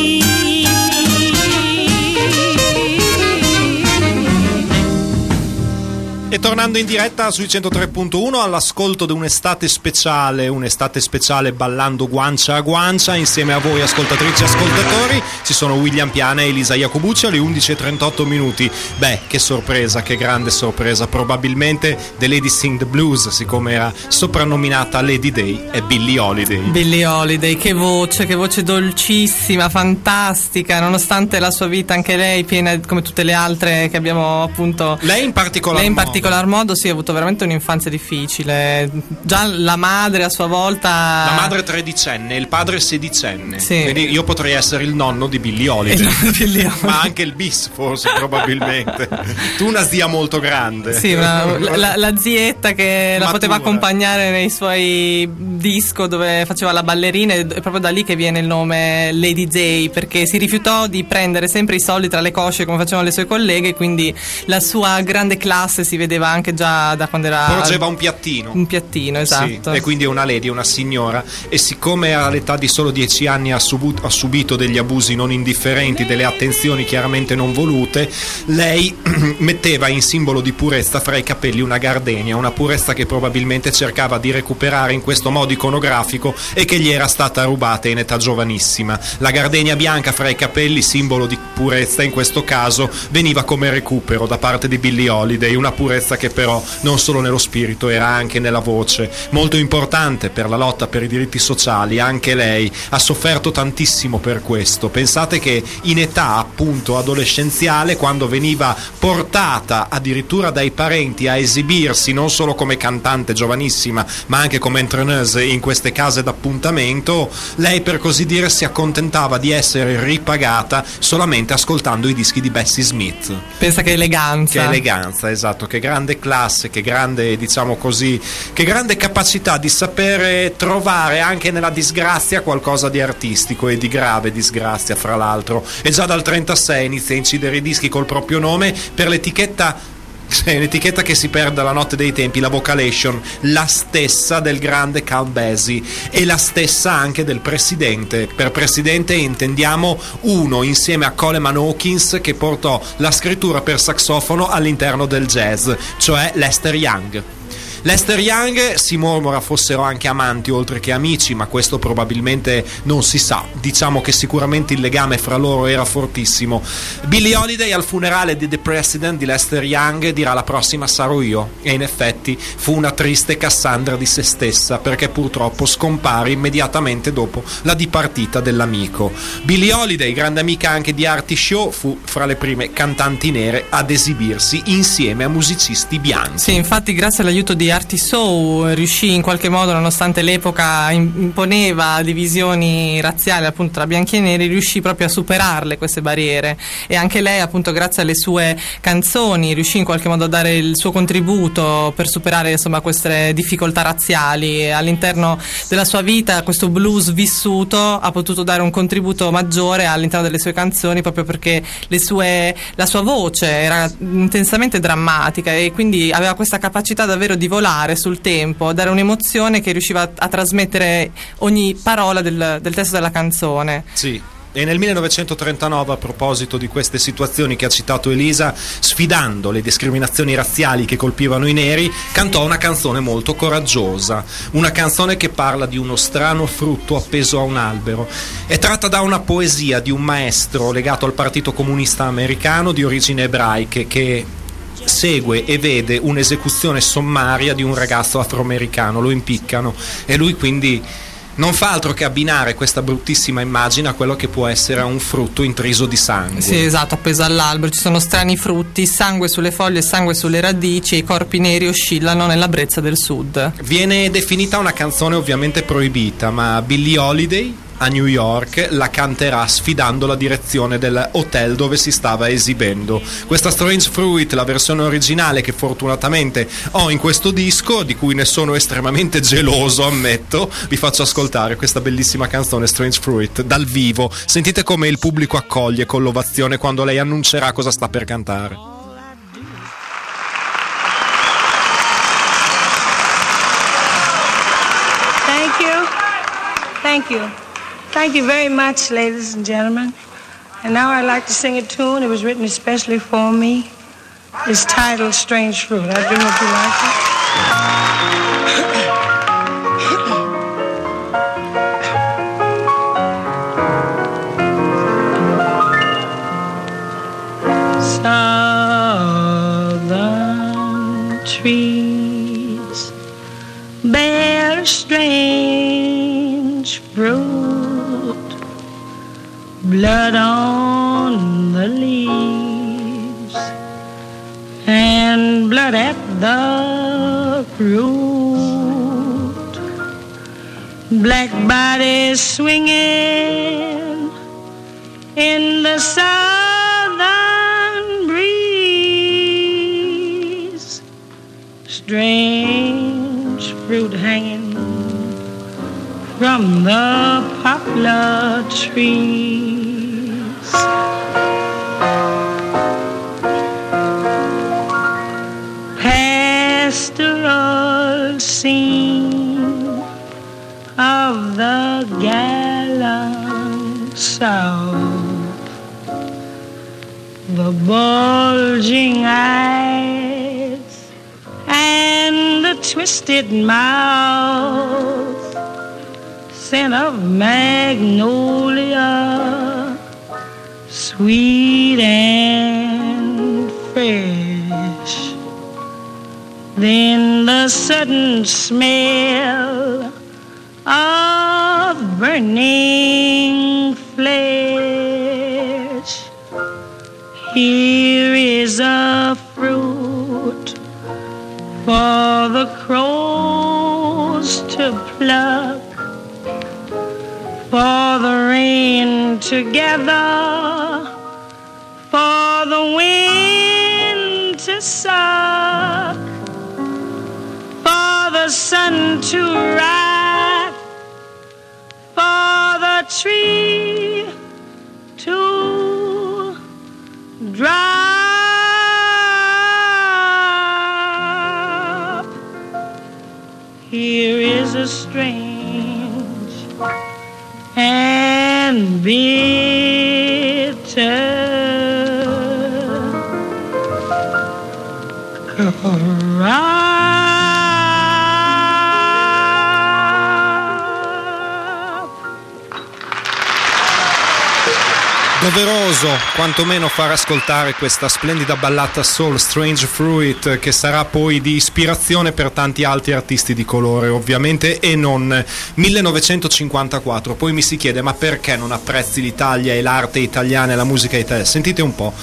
E tornando in diretta sui 103.1 all'ascolto di un'estate speciale ballando guancia a guancia insieme a voi ascoltatrici e ascoltatori, ci sono William Piana e Elisa Iacobucci alle 11:38 minuti. Beh, che sorpresa, che grande sorpresa, probabilmente The Lady Sing the Blues, siccome era soprannominata Lady Day, è Billie Holiday. Billie Holiday, che voce dolcissima, fantastica, nonostante la sua vita anche lei piena come tutte le altre che abbiamo appunto. Lei in particolar modo sì, ha avuto veramente un'infanzia difficile. Già la madre a sua volta. La madre 13enne, il padre 16enne. Sì. Quindi io potrei essere il nonno di Billie Holiday. Ma anche il bis, forse, probabilmente. Tu una zia molto grande. Sì, la zietta che la poteva accompagnare nei suoi disco dove faceva la ballerina, è proprio da lì che viene il nome Lady Day, perché si rifiutò di prendere sempre i soldi tra le cosce come facevano le sue colleghe, quindi la sua grande classe si vedeva anche già da quando era. Porgeva un piattino, esatto. Sì, e quindi è una lady, una signora, e siccome all'età di solo 10 anni ha subito degli abusi non indifferenti, delle attenzioni chiaramente non volute, lei metteva in simbolo di purezza fra i capelli una gardenia, una purezza che probabilmente cercava di recuperare in questo modo iconografico e che gli era stata rubata in età giovanissima. La gardenia bianca fra i capelli, simbolo di purezza, in questo caso veniva come recupero da parte di Billie Holiday, una purezza artista che però non solo nello spirito, era anche nella voce, molto importante per la lotta per i diritti sociali. Anche lei ha sofferto tantissimo per questo. Pensate che in età appunto adolescenziale, quando veniva portata addirittura dai parenti a esibirsi non solo come cantante giovanissima ma anche come entraîneuse in queste case d'appuntamento, lei per così dire si accontentava di essere ripagata solamente ascoltando i dischi di Bessie Smith. Pensa che eleganza. Che eleganza, esatto, che grande classe, che grande, diciamo così, che grande capacità di sapere trovare anche nella disgrazia qualcosa di artistico, e di grave disgrazia fra l'altro. E già dal 36 inizia a incidere i dischi col proprio nome per l'etichetta, un'etichetta che si perde alla notte dei tempi, la Vocalation, la stessa del grande Count Basie e la stessa anche del presidente. Per presidente intendiamo uno insieme a Coleman Hawkins che portò la scrittura per saxofono all'interno del jazz, cioè Lester Young. Lester Young si mormora fossero anche amanti oltre che amici, ma questo probabilmente non si sa. Diciamo che sicuramente il legame fra loro era fortissimo. Billie Holiday al funerale di The President di Lester Young dirà: la prossima sarò io. E in effetti fu una triste Cassandra di se stessa, perché purtroppo scompare immediatamente dopo la dipartita dell'amico. Billie Holiday, grande amica anche di Artie Shaw, fu fra le prime cantanti nere ad esibirsi insieme a musicisti bianchi. Sì, infatti grazie all'aiuto di Artie Shaw riuscì in qualche modo, nonostante l'epoca imponeva divisioni razziali appunto tra bianchi e neri, riuscì proprio a superarle queste barriere, e anche lei appunto grazie alle sue canzoni riuscì in qualche modo a dare il suo contributo per superare insomma queste difficoltà razziali. All'interno della sua vita questo blues vissuto ha potuto dare un contributo maggiore all'interno delle sue canzoni, proprio perché la sua voce era intensamente drammatica e quindi aveva questa capacità davvero di volare sul tempo, dare un'emozione che riusciva a trasmettere ogni parola del testo della canzone. Sì. E nel 1939, a proposito di queste situazioni che ha citato Elisa, sfidando le discriminazioni razziali che colpivano i neri, cantò una canzone molto coraggiosa, una canzone che parla di uno strano frutto appeso a un albero. È tratta da una poesia di un maestro legato al Partito Comunista Americano di origini ebraiche che segue e vede un'esecuzione sommaria di un ragazzo afroamericano, lo impiccano, e lui quindi non fa altro che abbinare questa bruttissima immagine a quello che può essere un frutto intriso di sangue. Sì, esatto, appeso all'albero ci sono strani frutti, sangue sulle foglie, sangue sulle radici, e i corpi neri oscillano nella brezza del sud. Viene definita una canzone ovviamente proibita, ma Billie Holiday a New York la canterà sfidando la direzione del hotel dove si stava esibendo. Questa Strange Fruit, la versione originale che fortunatamente ho in questo disco, di cui ne sono estremamente geloso, ammetto, vi faccio ascoltare questa bellissima canzone Strange Fruit dal vivo. Sentite come il pubblico accoglie con l'ovazione quando lei annuncerà cosa sta per cantare. Thank you. Thank you very much, ladies and gentlemen. And now I'd like to sing a tune that was written especially for me. It's titled Strange Fruit. I do hope you like it. Southern trees bear strange fruit, blood on the leaves and blood at the root, black bodies swinging in the southern breeze, strange fruit hanging from the poplar trees. Pastoral scene of the gallant South, the bulging eyes and the twisted mouth, scent of magnolia, sweet and fresh, Then the sudden smell of burning flesh. Here is a fruit for the crows to pluck, for the rain to gather, for the wind to suck, for the sun to rise, for the tree to drop. Here is a strange and bitter crop. Doveroso quantomeno far ascoltare questa splendida ballata soul, Strange Fruit, che sarà poi di ispirazione per tanti altri artisti di colore ovviamente, e non. 1954, poi mi si chiede ma perché non apprezzi l'Italia e l'arte italiana e la musica italiana? Sentite un po',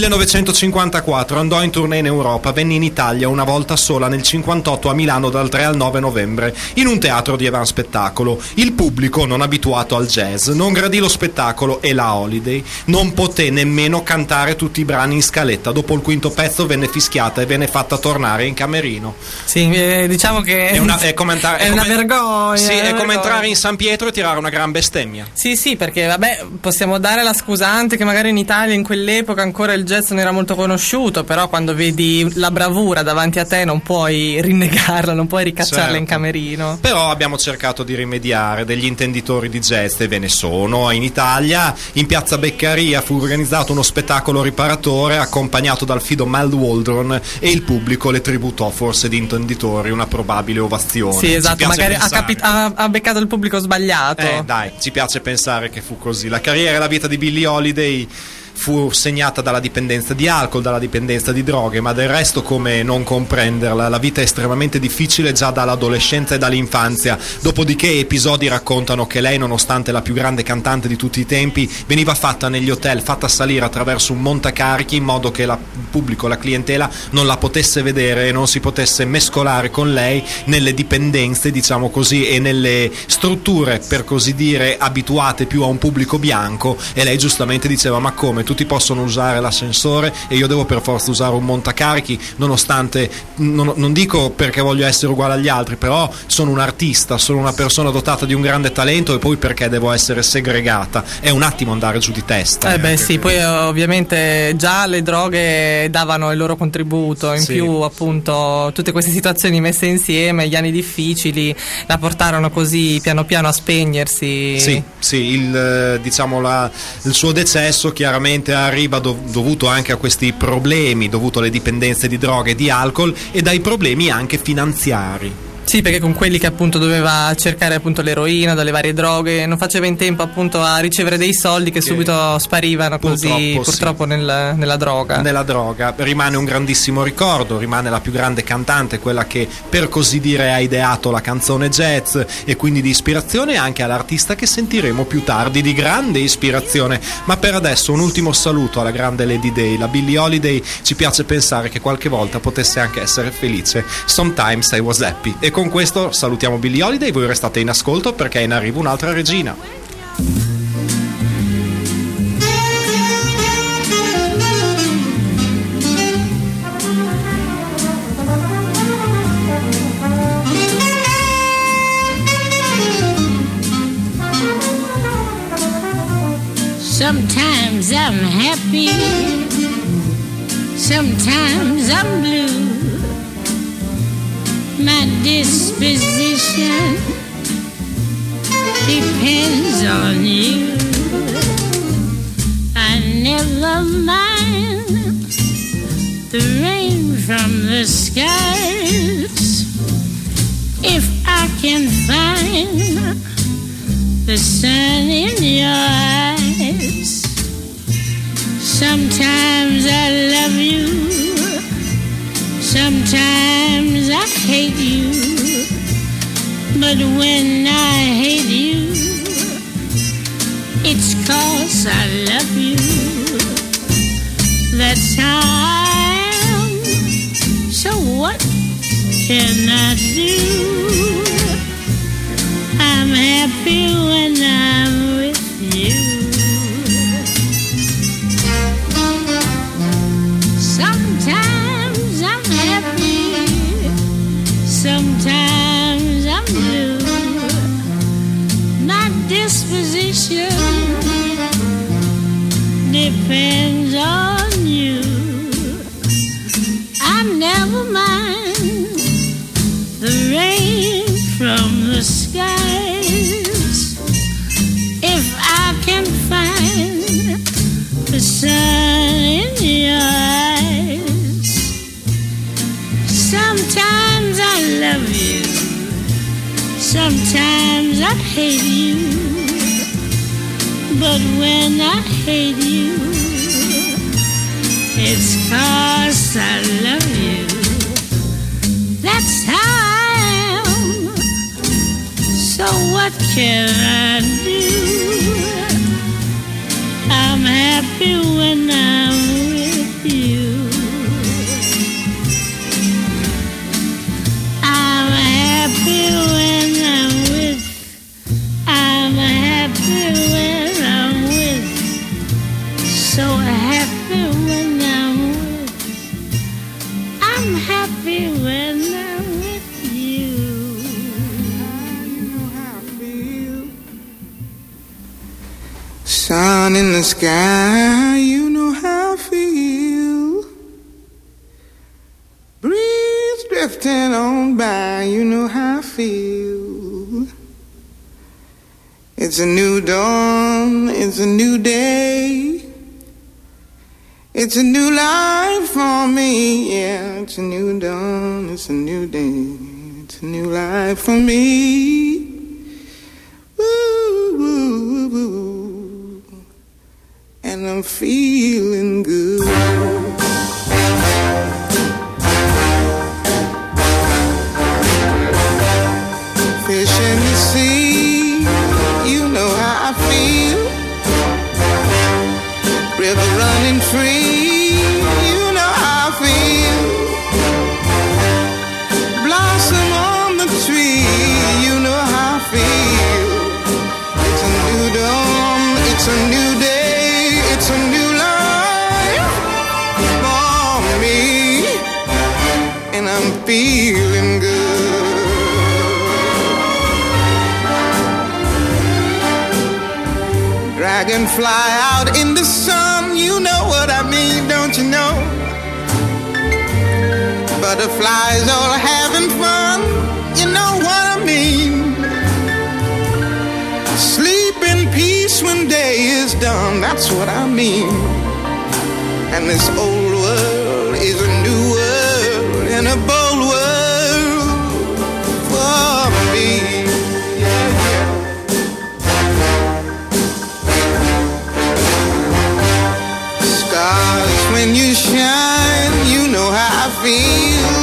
1954 andò in tournée in Europa, venne in Italia una volta sola nel 58 a Milano dal 3 al 9 novembre in un teatro di avanspettacolo. Il pubblico, non abituato al jazz, non gradì lo spettacolo e la Holiday non poté nemmeno cantare tutti i brani in scaletta. Dopo il quinto pezzo venne fischiata e venne fatta tornare in camerino. Sì, diciamo che è una vergogna. Sì, è come entrare in San Pietro e tirare una gran bestemmia. Sì, perché vabbè, possiamo dare la scusante che magari in Italia in quell'epoca ancora il jazz non era molto conosciuto, però quando vedi la bravura davanti a te non puoi rinnegarla, non puoi ricacciarla, certo, in camerino. Però abbiamo cercato di rimediare, degli intenditori di jazz, e ve ne sono in Italia. In piazza Beccaria fu organizzato uno spettacolo riparatore accompagnato dal fido Mild Waldron, e il pubblico le tributò forse di intenditori una probabile ovazione. Sì, esatto, magari ha beccato il pubblico sbagliato. Dai, ci piace pensare che fu così. La carriera e la vita di Billie Holiday fu segnata dalla dipendenza di alcol, dalla dipendenza di droghe, ma del resto come non comprenderla? La vita è estremamente difficile già dall'adolescenza e dall'infanzia, dopodiché episodi raccontano che lei, nonostante la più grande cantante di tutti i tempi, veniva fatta negli hotel, fatta salire attraverso un montacarichi in modo che il pubblico, la clientela non la potesse vedere e non si potesse mescolare con lei nelle dipendenze, diciamo così, e nelle strutture, per così dire, abituate più a un pubblico bianco. E lei giustamente diceva: ma come? Tutti possono usare l'ascensore e io devo per forza usare un montacarichi, nonostante non dico perché voglio essere uguale agli altri, però sono un artista, sono una persona dotata di un grande talento, e poi perché devo essere segregata? È un attimo andare giù di testa. Sì, poi ovviamente già le droghe davano il loro contributo, in più appunto tutte queste situazioni messe insieme, gli anni difficili la portarono così piano piano a spegnersi. Il suo decesso chiaramente arriva dovuto anche a questi problemi, dovuto alle dipendenze di droghe e di alcol, e dai problemi anche finanziari. Sì, perché con quelli che appunto doveva cercare appunto l'eroina, dalle varie droghe, non faceva in tempo appunto a ricevere dei soldi che subito sparivano purtroppo nella droga. Nella droga rimane un grandissimo ricordo, rimane la più grande cantante, quella che per così dire ha ideato la canzone jazz, e quindi di ispirazione anche all'artista che sentiremo più tardi, di grande ispirazione. Ma per adesso un ultimo saluto alla grande Lady Day. La Billie Holiday ci piace pensare che qualche volta potesse anche essere felice. Sometimes I was happy. E con questo salutiamo Billie Holiday, voi restate in ascolto perché è in arrivo un'altra regina. Sometimes I'm happy, sometimes I'm blue. My disposition depends on you. I never mind the rain from the skies if I can find the sun in your eyes. Sometimes I love you, sometimes I But when I hate you, it's 'cause I love you. That's how I am. So what can I do? I'm happy when I'm with you. Sometimes I'm happy, sometimes I'm blue. My disposition depends on you. I never mind the rain from the skies if I can find the sun in your eyes. Sometimes I love you, sometimes I hate you. But when I hate you, it's 'cause I love you. That's how I am. So what can I do? I'm happy when I'm with you. I'm happy when I'm with. I'm happy when I'm with. So happy when I'm with. I'm happy when I'm with you. I know how I feel. Sun in the sky, you know how I feel. Breeze drifting on by, you know how I feel. It's a new dawn, it's a new day. It's a new life for me, yeah. It's a new dawn, it's a new day. It's a new life for me. Woo, woo, woo, woo. And I'm feeling good. Fish in the sea, you know how I feel. River running free, you know how I feel. Blossom on the tree, you know how I feel. It's a new dawn, it's a new day, it's a new life for me. And I'm feeling good. Dragonfly out in the sun, you know what I mean, don't you know? Butterflies all having fun, you know what I mean. Sleep in peace when day is done, that's what I mean. And this old world is a new world and a bold world for me. Yeah, yeah. Stars, when you shine, you know how I feel.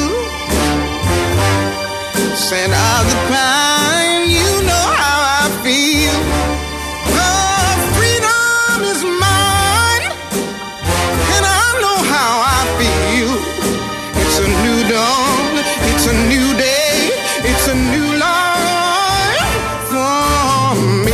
Scent of the pine, you know how I feel. Oh, freedom is mine, and I know how I feel. It's a new dawn, it's a new day, it's a new life for me.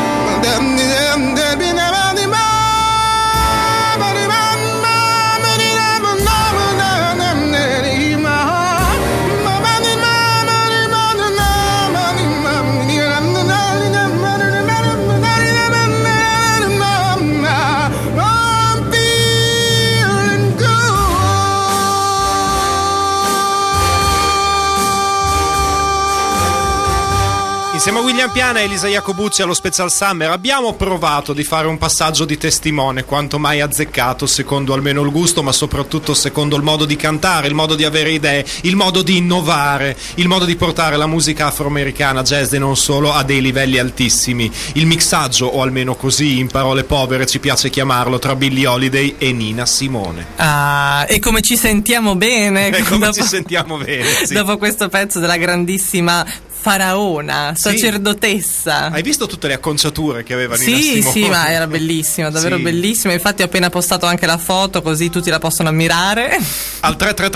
Insieme a William Piana e Elisa Iacobucci allo Special Summer abbiamo provato di fare un passaggio di testimone quanto mai azzeccato, secondo almeno il gusto, ma soprattutto secondo il modo di cantare, il modo di avere idee, il modo di innovare, il modo di portare la musica afroamericana, jazz e non solo, a dei livelli altissimi. Il mixaggio, o almeno così in parole povere ci piace chiamarlo, tra Billie Holiday e Nina Simone. Ah, e come ci sentiamo bene. E come ci sentiamo bene, sì. Dopo questo pezzo della grandissima faraona, Sì. sacerdotessa. Hai visto tutte le acconciature che aveva Nina Sì, Simone? sì, ma era bellissima, davvero Sì. bellissima. Infatti ho appena postato anche la foto, così tutti la possono ammirare. Al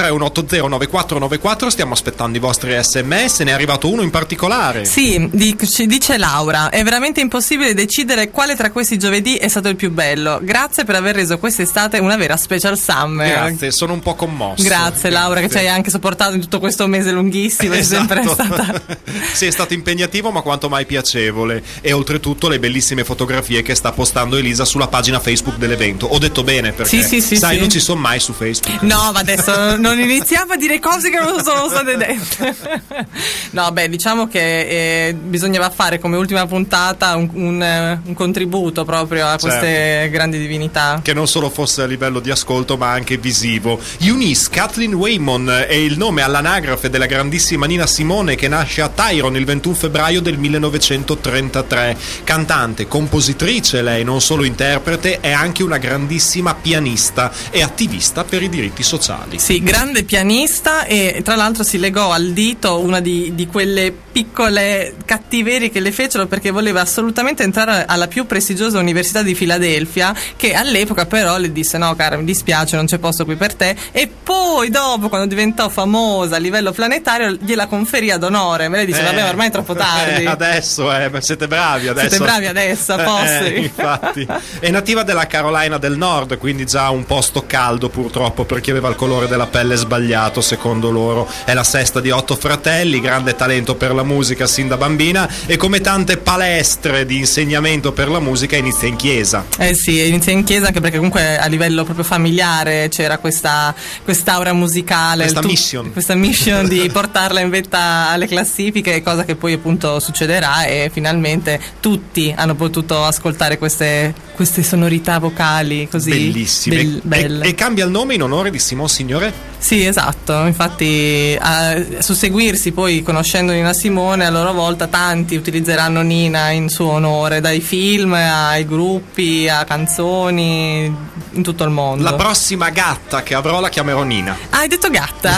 333-180-9494 stiamo aspettando i vostri sms, ne è arrivato uno in particolare. Sì, dice Laura, è veramente impossibile decidere quale tra questi giovedì è stato il più bello. Grazie per aver reso quest'estate una vera special summer. Grazie, sono un po' commosso. Grazie Laura, che ci hai anche sopportato in tutto questo mese lunghissimo, è sempre stata... Sì, è stato impegnativo ma quanto mai piacevole, e oltretutto le bellissime fotografie che sta postando Elisa sulla pagina Facebook dell'evento. Ho detto bene, perché Sì, sai, sì. non ci sono mai su Facebook. No, ma adesso non iniziamo a dire cose che non sono state dette. No, beh, diciamo che bisognava fare come ultima puntata un contributo proprio a queste grandi divinità. Che non solo fosse a livello di ascolto ma anche visivo. Eunice Kathleen Waymon è il nome all'anagrafe della grandissima Nina Simone, che nasce a Tyrone il 21 febbraio del 1933. Cantante, compositrice, lei non solo interprete, è anche una grandissima pianista e attivista per i diritti sociali. Sì, grande pianista, e tra l'altro si legò al dito una di quelle piccole cattiverie che le fecero, perché voleva assolutamente entrare alla più prestigiosa università di Filadelfia, che all'epoca però le disse: no cara, mi dispiace, non c'è posto qui per te. E poi dopo, quando diventò famosa a livello planetario, gliela conferì ad onore. Me lei dice: vabbè, ormai è troppo tardi. Adesso siete bravi adesso. Siete bravi adesso, a posto. Infatti. È nativa della Carolina del Nord, quindi già un posto caldo purtroppo per chi aveva il colore della pelle sbagliato, secondo loro. È la sesta di 8 fratelli, grande talento per la musica sin da bambina, e come tante palestre di insegnamento per la musica inizia in chiesa. Sì, inizia in chiesa, anche perché comunque a livello proprio familiare c'era quest'aura musicale, questa mission di portarla in vetta alle classifiche, cosa che poi appunto succederà, e finalmente tutti hanno potuto ascoltare queste sonorità vocali così bellissime. belle. E cambia il nome in onore di Simone Signore? Sì, esatto, infatti a susseguirsi poi, conoscendo Nina Simone, a loro volta tanti utilizzeranno Nina in suo onore, dai film ai gruppi a canzoni in tutto il mondo. La prossima gatta che avrò la chiamerò Nina. Ah, hai detto gatta?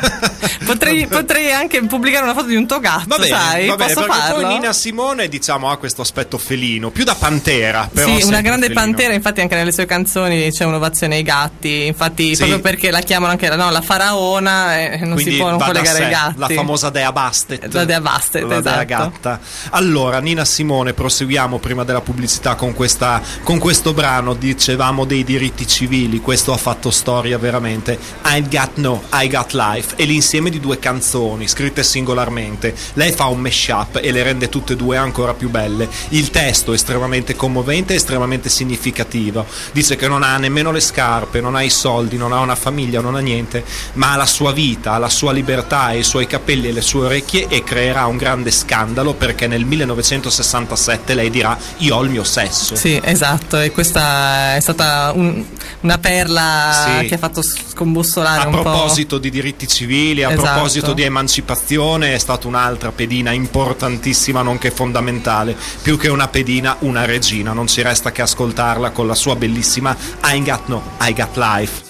potrei anche pubblicare una foto di un tuo gatto, va bene, sai? va bene, Posso perché farlo? poi Nina Simone, diciamo, ha questo aspetto felino, più da pantera, però sì, una sempre grande felino. pantera, infatti anche nelle sue canzoni c'è un'ovazione ai gatti, infatti Sì. proprio perché la chiamano anche la faraona, non Quindi si può non va da collegare sé, ai gatti. la famosa dea Bastet. La dea Bastet, la dea esatto. gatta. Allora, Nina Simone, proseguiamo prima della pubblicità con questo brano. Dicevamo dei diritti civili, questo ha fatto storia veramente. I Got Life è l'insieme di due canzoni scritte singolarmente. Lei fa un mashup e le rende tutte e due ancora più belle. Il testo è estremamente commovente e estremamente significativo. Dice che non ha nemmeno le scarpe, non ha i soldi, non ha una famiglia, non ha niente, ma ha la sua vita, ha la sua libertà, i suoi capelli e le sue orecchie, e creerà un grande scandalo perché nel 1967 lei dirà: io ho il mio sesso. Sì, esatto, e questa è stata una perla Sì. che ha fatto scombussolare A un po'. proposito di diritti civili, a Esatto. proposito di emancipazione, è stata un'altra pedina importantissima, nonché fondamentale. Più che una pedina, una regina. Non ci resta che ascoltarla con la sua bellissima I Got Life.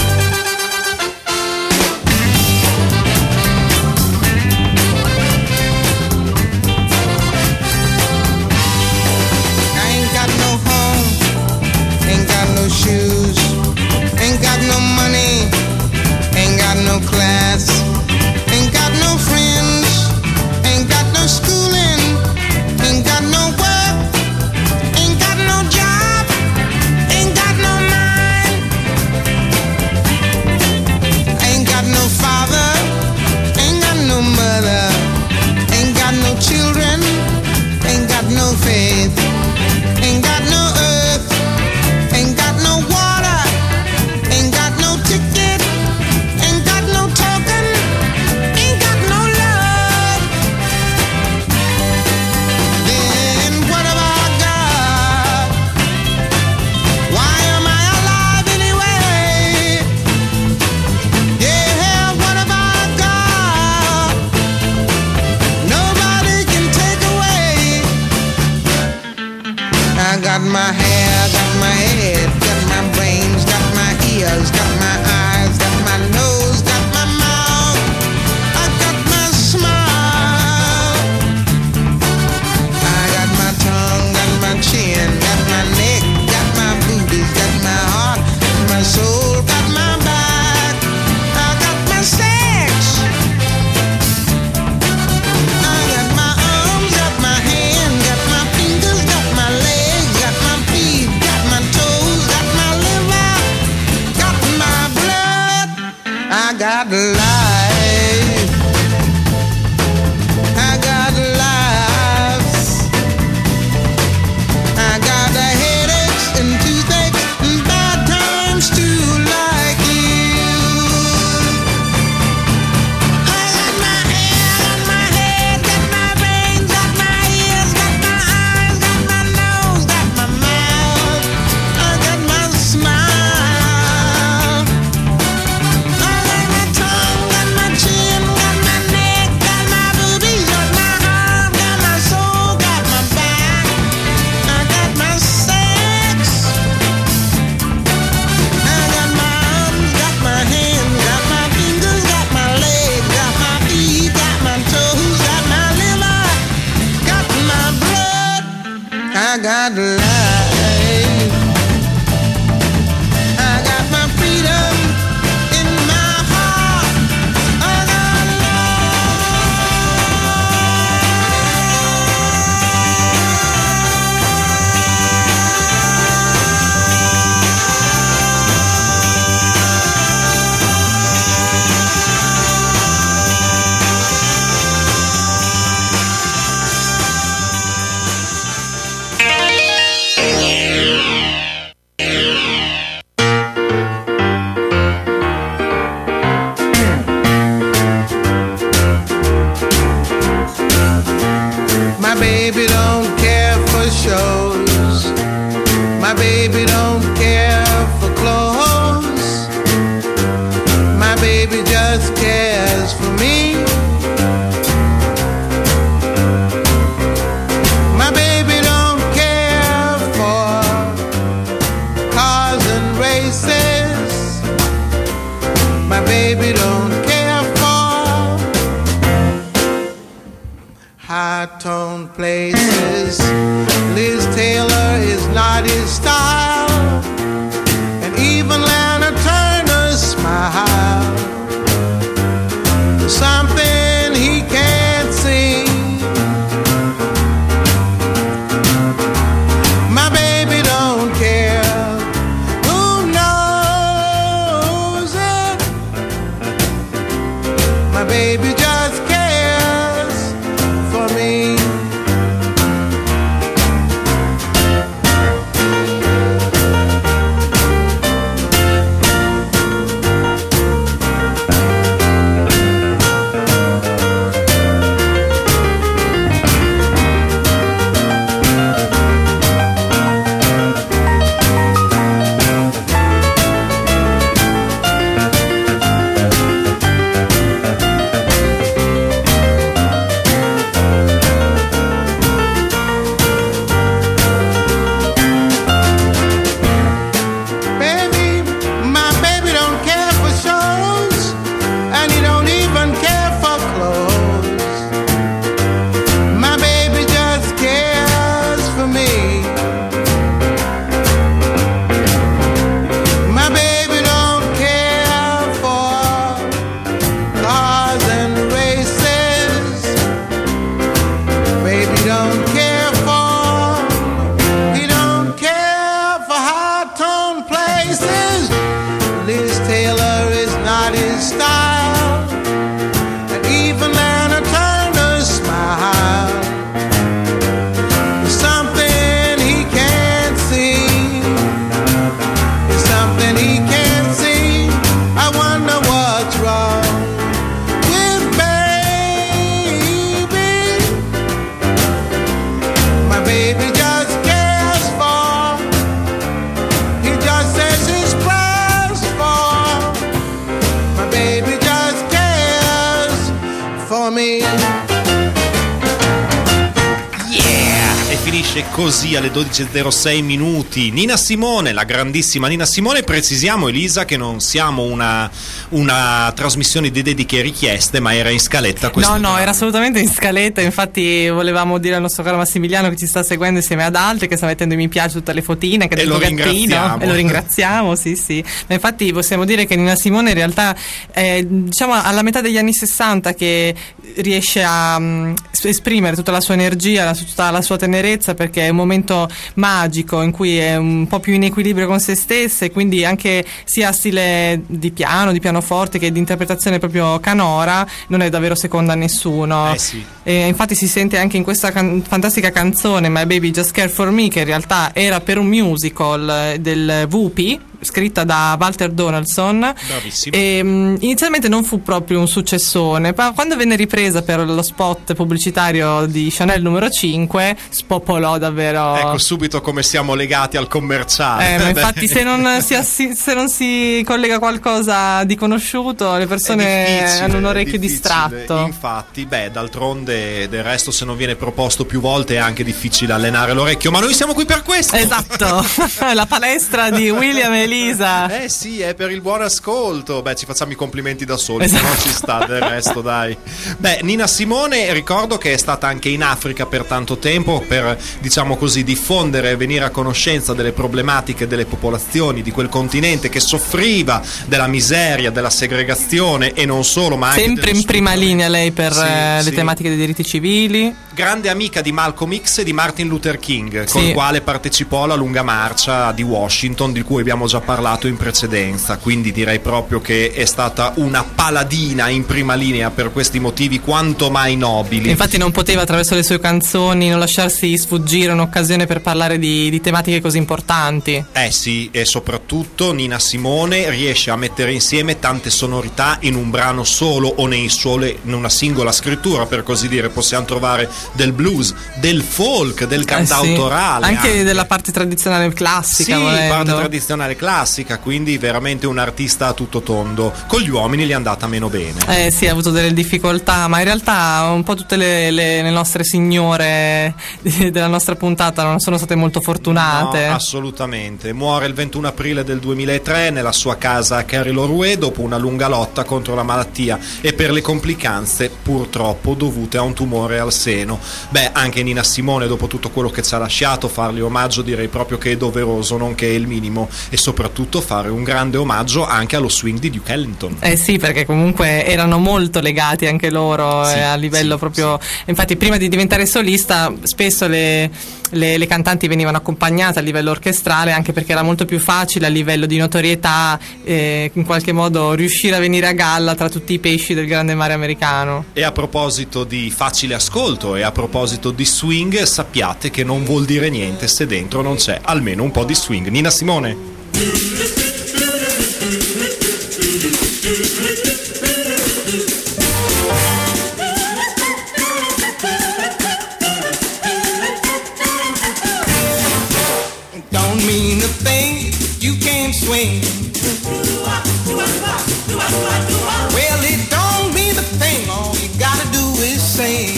Shoes, ain't got no money, ain't got no class, ain't got no friends, ain't got no schooling, ain't got no work, ain't got no job, ain't got no mind, ain't got no father, ain't got no mother, ain't got no children, ain't got no faith, ain't got no earth, ain't got no water, ain't got no ticket, ain't got no token, ain't got no love. Then what have I got? Why am I alive anyway? Yeah, what have I got? Nobody can take away. I got my hair, got my head, got my brains, got my ears, got my eyes, got my nose, got my mouth. I got my smile. got life. I got lives. I got the headaches and toothaches and bad times too, like you. I got my hair, got my head, got my brains, got my ears, got my eyes, got my nose, got my mouth. I got my smile. I got my tongue, got my chin, got my neck, got my boobies, got my arm, got my soul, got my back. I got my sex. I got my arms, got my hands, got my fingers, got my legs, got my feet, got my toes, got my liver, got my blood. I got life. I got my freedom in my heart. I got My baby don't care for shows. My baby don't care for clothes. My baby just cares for me. My baby don't care for cars and races. My baby don't care for high-tone places. Liz Taylor is not his style, and even Lana Turner's smile. Something he can't see. My baby don't care. Who knows it? My baby just cares for me. Baby, my baby don't care for shows, and he don't even care for clothes. My baby just cares for me. My baby don't care for cars and races. Baby don't care for, he don't care for high-tone places. Liz Taylor is not his style, and even Lana Turner's smile. There's something he can't see. There's something he can't see. I wonder what's wrong with baby. My baby just cares for, he just says his prayers for. My baby just cares for me. E finisce così alle 12:06 minuti. Nina Simone, la grandissima Nina Simone. Precisiamo, Elisa, che non siamo una trasmissione di dediche e richieste, ma era in scaletta questo. No, era assolutamente in scaletta. Infatti volevamo dire al nostro caro Massimiliano, che ci sta seguendo insieme ad altri, che sta mettendo i mi piace tutte le fotine, che è E del lo gattino, ringraziamo. e lo ringraziamo, sì. Ma infatti possiamo dire che Nina Simone in realtà è, diciamo, alla metà degli anni 60 che riesce a esprimere tutta la sua energia, tutta la sua tenerezza, perché è un momento magico in cui è un po' più in equilibrio con se stessa, e quindi anche sia stile di piano, di pianoforte, che di interpretazione proprio canora, non è davvero seconda a nessuno. Sì. E infatti si sente anche in questa fantastica canzone My Baby Just Care For Me, che in realtà era per un musical del Whoopi, scritta da Walter Donaldson. Bravissimo. E inizialmente non fu proprio un successone, ma quando venne ripresa per lo spot pubblicitario di Chanel numero 5 spopolò davvero. Ecco subito come siamo legati al commerciale. Ma infatti se non si collega qualcosa di conosciuto, le persone hanno un orecchio distratto. Infatti, d'altronde del resto, se non viene proposto più volte è anche difficile allenare l'orecchio, ma noi siamo qui per questo. Esatto. La palestra di William e Elisa. Sì, è per il buon ascolto. Ci facciamo i complimenti da soli, Esatto. se non ci sta del resto, dai. Nina Simone, ricordo che è stata anche in Africa per tanto tempo per, diciamo così, diffondere e venire a conoscenza delle problematiche delle popolazioni di quel continente che soffriva della miseria, della segregazione e non solo, ma anche sempre in prima linea lei per le tematiche dei diritti civili. Grande amica di Malcolm X e di Martin Luther King, con il quale partecipò alla lunga marcia di Washington, di cui abbiamo già parlato in precedenza, quindi direi proprio che è stata una paladina in prima linea per questi motivi quanto mai nobili. Infatti non poteva, attraverso le sue canzoni, non lasciarsi sfuggire un'occasione per parlare di tematiche così importanti. Sì, e soprattutto Nina Simone riesce a mettere insieme tante sonorità in un brano solo o in una singola scrittura, per così dire. Possiamo trovare del blues, del folk, del cantautorale, anche della parte tradizionale classica, parte tradizionale classica, quindi veramente un artista a tutto tondo. Con gli uomini gli è andata meno bene. Sì, ha avuto delle difficoltà, ma in realtà un po' tutte le nostre signore della nostra puntata non sono state molto fortunate. No, assolutamente. Muore il 21 aprile del 2003 nella sua casa a Carry-Loroué dopo una lunga lotta contro la malattia e per le complicanze purtroppo dovute a un tumore al seno. Anche Nina Simone, dopo tutto quello che ci ha lasciato, fargli omaggio direi proprio che è doveroso, nonché il minimo, e soprattutto fare un grande omaggio anche allo swing di Duke Ellington. Sì, perché comunque erano molto legati anche loro, a livello proprio. Infatti prima di diventare solista spesso le cantanti venivano accompagnate a livello orchestrale, anche perché era molto più facile a livello di notorietà in qualche modo riuscire a venire a galla tra tutti i pesci del grande mare americano. E a proposito di facile ascolto e a proposito di swing, sappiate che non vuol dire niente se dentro non c'è almeno un po' di swing. Nina Simone. Don't mean a thing, you can't swing. Well, it don't mean a thing, all you gotta do is sing.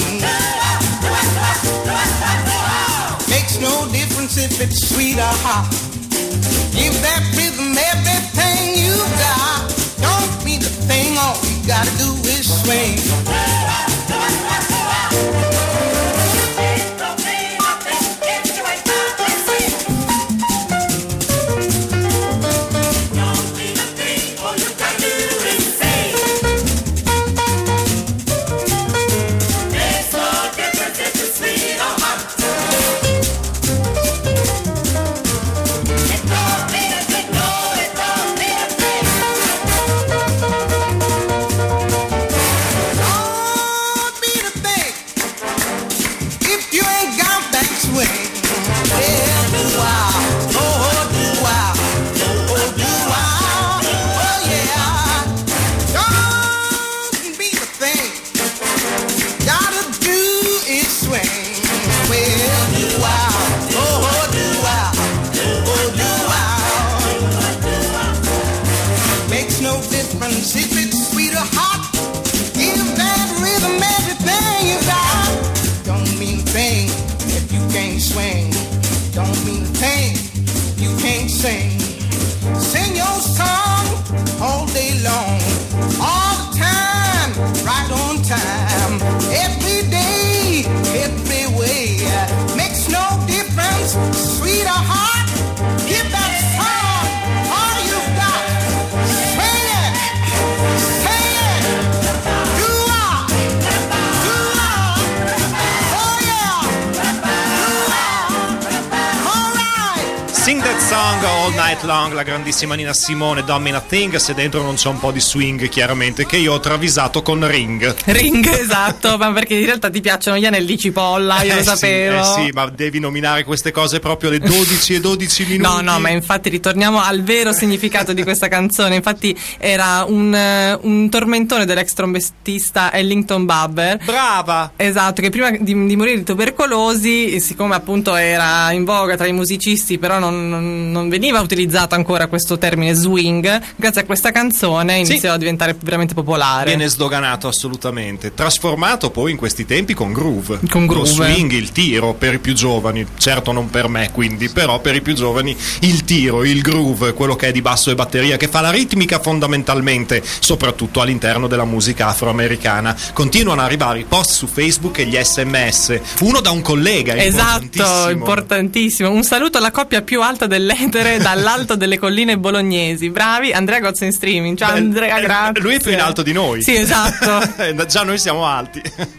Makes no difference if it's sweet or hot. Give that rhythm everything you got. Don't mean a thing, all you gotta do is swing. Swing. Sing That Song All Night Long, la grandissima Nina Simone, Domina Thing, se dentro non c'è un po' di swing chiaramente, che io ho travisato con Ring. Ring, esatto, ma perché in realtà ti piacciono gli anelli cipolla, io lo sapevo. Sì, ma devi nominare queste cose proprio alle 12 e 12 minuti. No, ma infatti ritorniamo al vero significato di questa canzone. Infatti era un tormentone dell'ex trombettista Ellington Babber. Brava! Esatto, che prima di morire di tubercolosi, siccome appunto era in voga tra i musicisti, però non veniva utilizzato ancora questo termine swing, grazie a questa canzone iniziò a diventare veramente popolare. Viene sdoganato assolutamente, trasformato poi in questi tempi con groove. Lo Con swing, il tiro per i più giovani, certo non per me quindi, però per i più giovani il tiro, il groove, quello che è di basso e batteria, che fa la ritmica fondamentalmente, soprattutto all'interno della musica afroamericana. Continuano ad arrivare i post su Facebook e gli SMS, uno da un collega, esatto, importantissimo. Un saluto alla coppia più alta dell'etere dall'alto delle colline bolognesi. Bravi, Andrea Gozza in streaming. Ciao Andrea, grazie. Lui è più in alto di noi. Sì, esatto. Già noi siamo alti.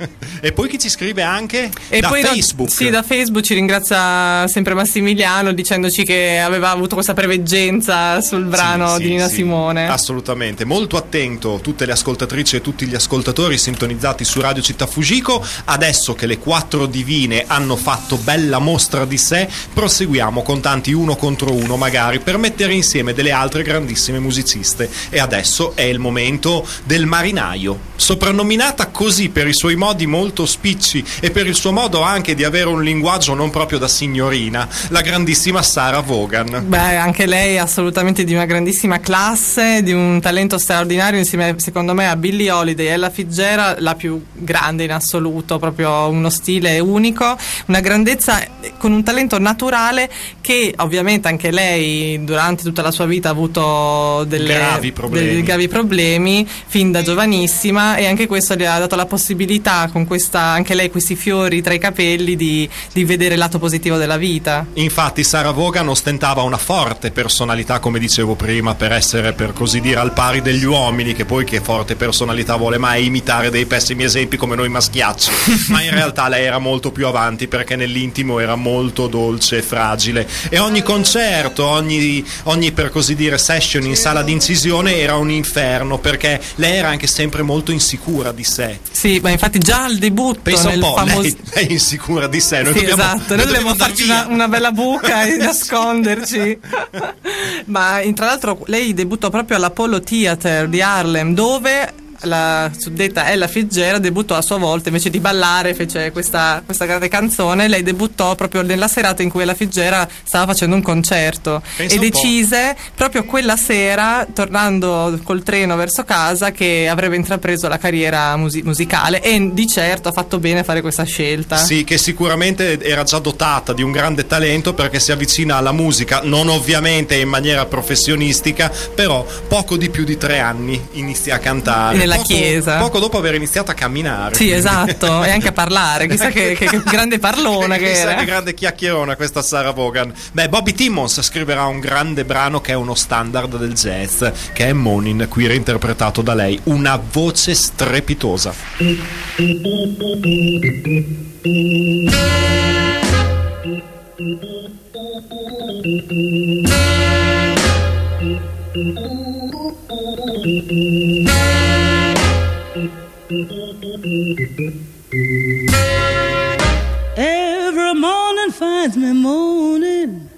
E poi chi ci scrive anche da Facebook? Sì, da Facebook ci ringrazia sempre Massimiliano dicendoci che aveva avuto questa preveggenza sul brano di Nina Simone. Assolutamente, molto attento tutte le ascoltatrici e tutti gli ascoltatori sintonizzati su Radio Città Fujiko. Adesso che le 4 divine hanno fatto bella mostra di sé, proseguiamo con tanti uno contro uno magari per mettere insieme delle altre grandissime musiciste. E adesso è il momento del marinaio, soprannominata così per i suoi modi molto spicci e per il suo modo anche di avere un linguaggio non proprio da signorina, la grandissima Sarah Vaughan. Beh, anche lei assolutamente di una grandissima classe, di un talento straordinario, insieme secondo me a Billie Holiday e Ella Fitzgerald, la più grande in assoluto, proprio uno stile unico, una grandezza con un talento naturale che ovviamente anche lei durante tutta la sua vita ha avuto dei gravi problemi fin da giovanissima, e anche questo le ha dato la possibilità con anche lei questi fiori tra i capelli di vedere il lato positivo della vita. Infatti Sarah Vaughan ostentava una forte personalità, come dicevo prima, per essere, per così dire, al pari degli uomini, che poi che forte personalità vuole mai imitare dei pessimi esempi come noi maschiacci. Ma in realtà lei era molto più avanti, perché nell'intimo era molto dolce e fragile, e ogni concerto, ogni per così dire session in sala d'incisione era un inferno, perché lei era anche sempre molto insicura di sé. Sì, ma infatti già al debutto pensa un po', lei è insicura di sé, noi esatto, noi dobbiamo farci una bella buca e nasconderci. Ma tra l'altro lei debuttò proprio all'Apollo Theater di Harlem, dove la suddetta Ella Fitzgerald debuttò a sua volta, invece di ballare fece questa grande canzone. Lei debuttò proprio nella serata in cui Ella Fitzgerald stava facendo un concerto. Pensa e decise proprio quella sera, tornando col treno verso casa, che avrebbe intrapreso la carriera musicale, e di certo ha fatto bene a fare questa scelta. Sì, che sicuramente era già dotata di un grande talento, perché si avvicina alla musica, non ovviamente in maniera professionistica, però poco di più di 3 anni inizia a cantare nella chiesa, poco dopo aver iniziato a camminare. Sì, esatto, e anche a parlare. Chissà che grande parlona che chissà era. che grande chiacchierona questa Sarah Vaughan. Beh, Bobby Timmons scriverà un grande brano che è uno standard del jazz, che è Monin, qui reinterpretato da lei, una voce strepitosa. Every morning finds me moaning.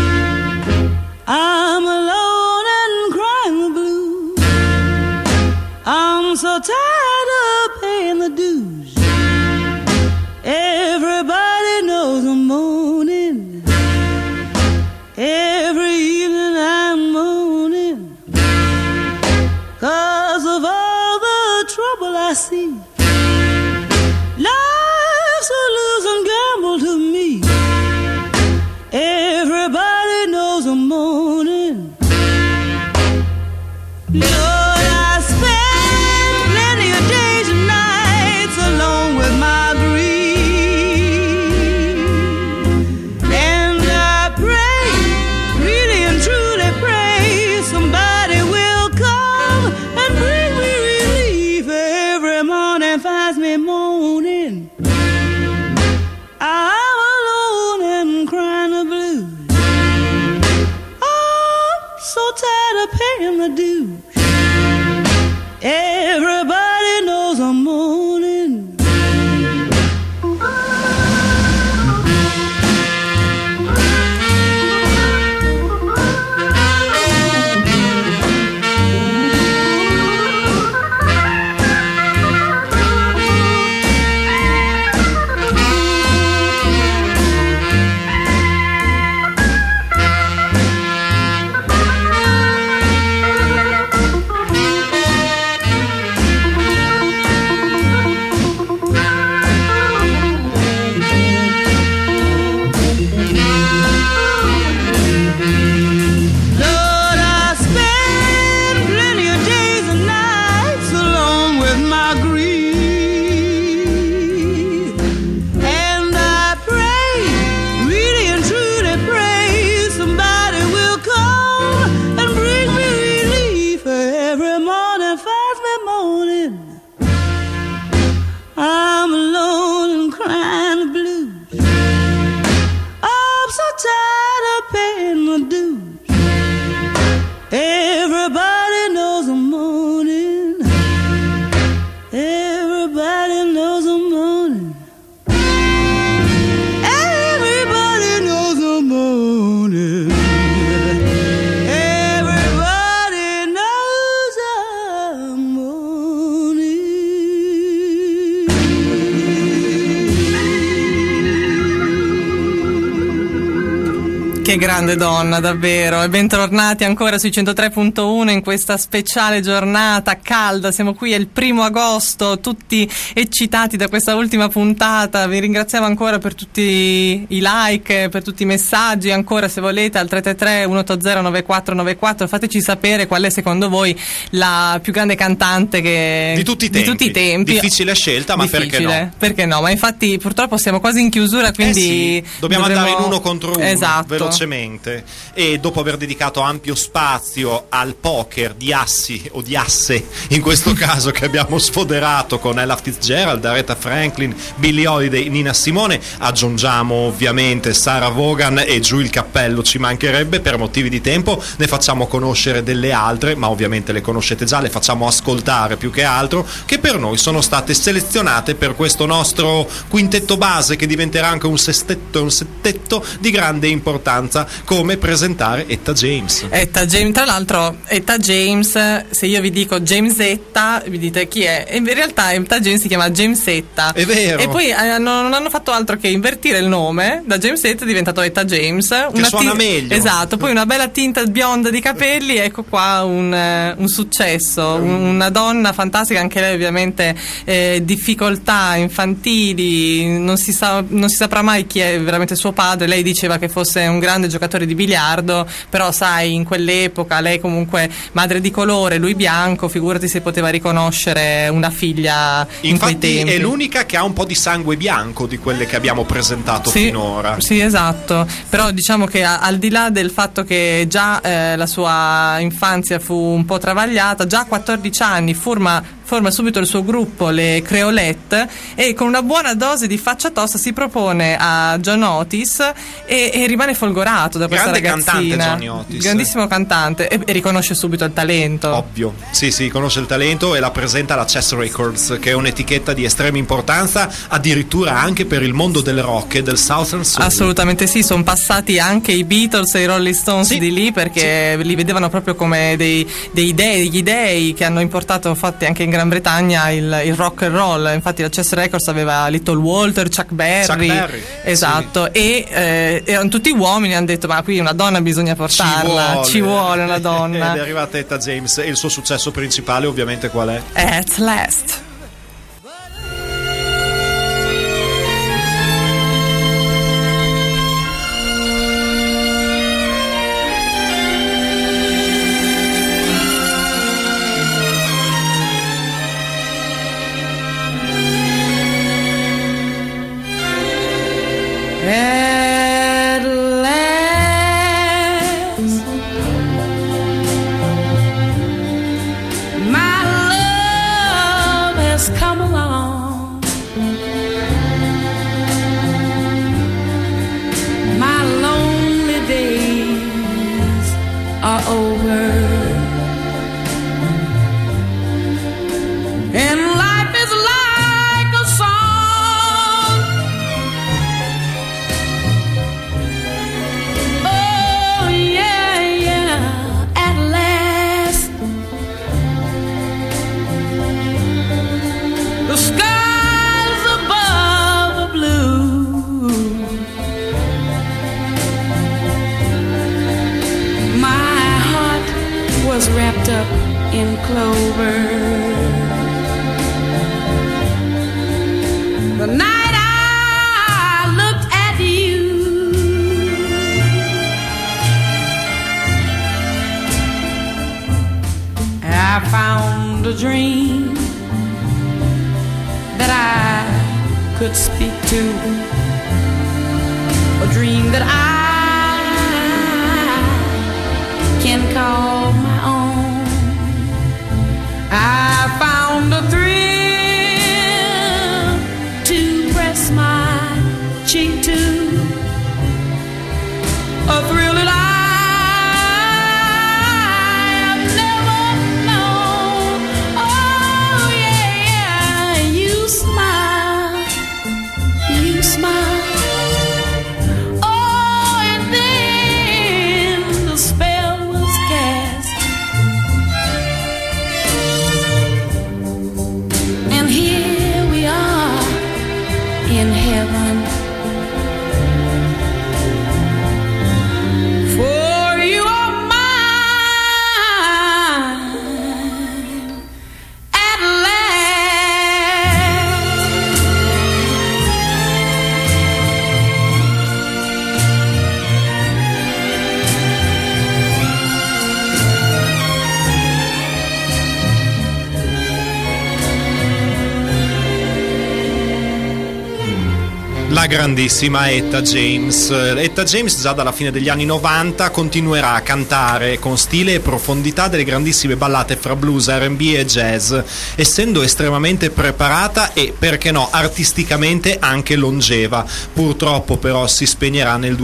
I'm alone and crying the blues. I'm so tired of paying the dues. Everybody knows I'm moaning. Every evening I'm moaning, 'cause of all the trouble I see. Life's a losing gamble to me. Everybody knows I'm moaning. Che grande donna, davvero. E bentornati ancora sui 103.1 in questa speciale giornata calda. Siamo qui, è il 1 agosto, tutti eccitati da questa ultima puntata. Vi ringraziamo ancora per tutti i like, per tutti i messaggi. Ancora, se volete, al 333-180-9494 fateci sapere qual è secondo voi la più grande cantante di tutti i tempi. Difficile scelta, ma difficile, perché no? Perché no? Ma infatti purtroppo siamo quasi in chiusura, quindi dobbiamo andare in uno contro uno, esatto, velocemente. E dopo aver dedicato ampio spazio al poker di assi o di asse, in questo caso, che abbiamo sfoderato con Ella Fitzgerald, Aretha Franklin, Billie Holiday, Nina Simone, aggiungiamo ovviamente Sarah Vaughan e giù il cappello ci mancherebbe. Per motivi di tempo ne facciamo conoscere delle altre, ma ovviamente le conoscete già, le facciamo ascoltare più che altro, che per noi sono state selezionate per questo nostro quintetto base, che diventerà anche un sestetto e un settetto di grande importanza, come presentare Etta James. Tra l'altro Etta James, se io vi dico Jamesetta vi dite chi è, e in realtà Etta James si chiama Jamesetta, è vero, e poi non hanno fatto altro che invertire il nome, da Jamesetta è diventato Etta James, che suona meglio, esatto, poi una bella tinta bionda di capelli, ecco qua un successo, una donna fantastica, anche lei ovviamente difficoltà infantili, non si saprà mai chi è veramente suo padre. Lei diceva che fosse un grande giocatore di biliardo, però sai, in quell'epoca lei comunque madre di colore, lui bianco, figurati se poteva riconoscere una figlia. Infatti in quei tempi è l'unica che ha un po' di sangue bianco di quelle che abbiamo presentato finora. Sì, esatto, però diciamo che al di là del fatto che già la sua infanzia fu un po' travagliata, già a 14 anni forma subito il suo gruppo, le Creolette, e con una buona dose di faccia tosta si propone a John Otis e rimane folgorato da questa ragazzina. Grande cantante John Otis, grandissimo cantante, e riconosce subito il talento. Ovvio, sì, conosce il talento e la presenta alla Chess Records, che è un'etichetta di estrema importanza, addirittura anche per il mondo del rock e del Southern Soul. Assolutamente sì, sono passati anche i Beatles e i Rolling Stones di lì, perché li vedevano proprio come degli dei che hanno importato, infatti, anche in Gran Bretagna il rock and roll. Infatti la Chess Records aveva Little Walter, Chuck Berry, esatto, sì. E erano tutti uomini, hanno detto ma qui una donna bisogna portarla, ci vuole una donna. Ed è arrivata Etta James, e il suo successo principale ovviamente qual è? At Last. At last, my love has come along. My lonely days are over, and life is like a song. The skies above are blue. My heart was wrapped up in clover. The night I looked at you, I found a dream that I could speak to, a dream that I can call my own. I found a thrill to press my cheek to, a thrill that I have never known. Oh yeah, you smile, you smile. Oh, and then the spell was cast, and here we are in heaven. La grandissima Etta James. Etta James già dalla fine degli anni 90 continuerà a cantare con stile e profondità delle grandissime ballate fra blues, R&B e jazz, essendo estremamente preparata e, perché no, artisticamente anche longeva. Purtroppo però si spegnerà nel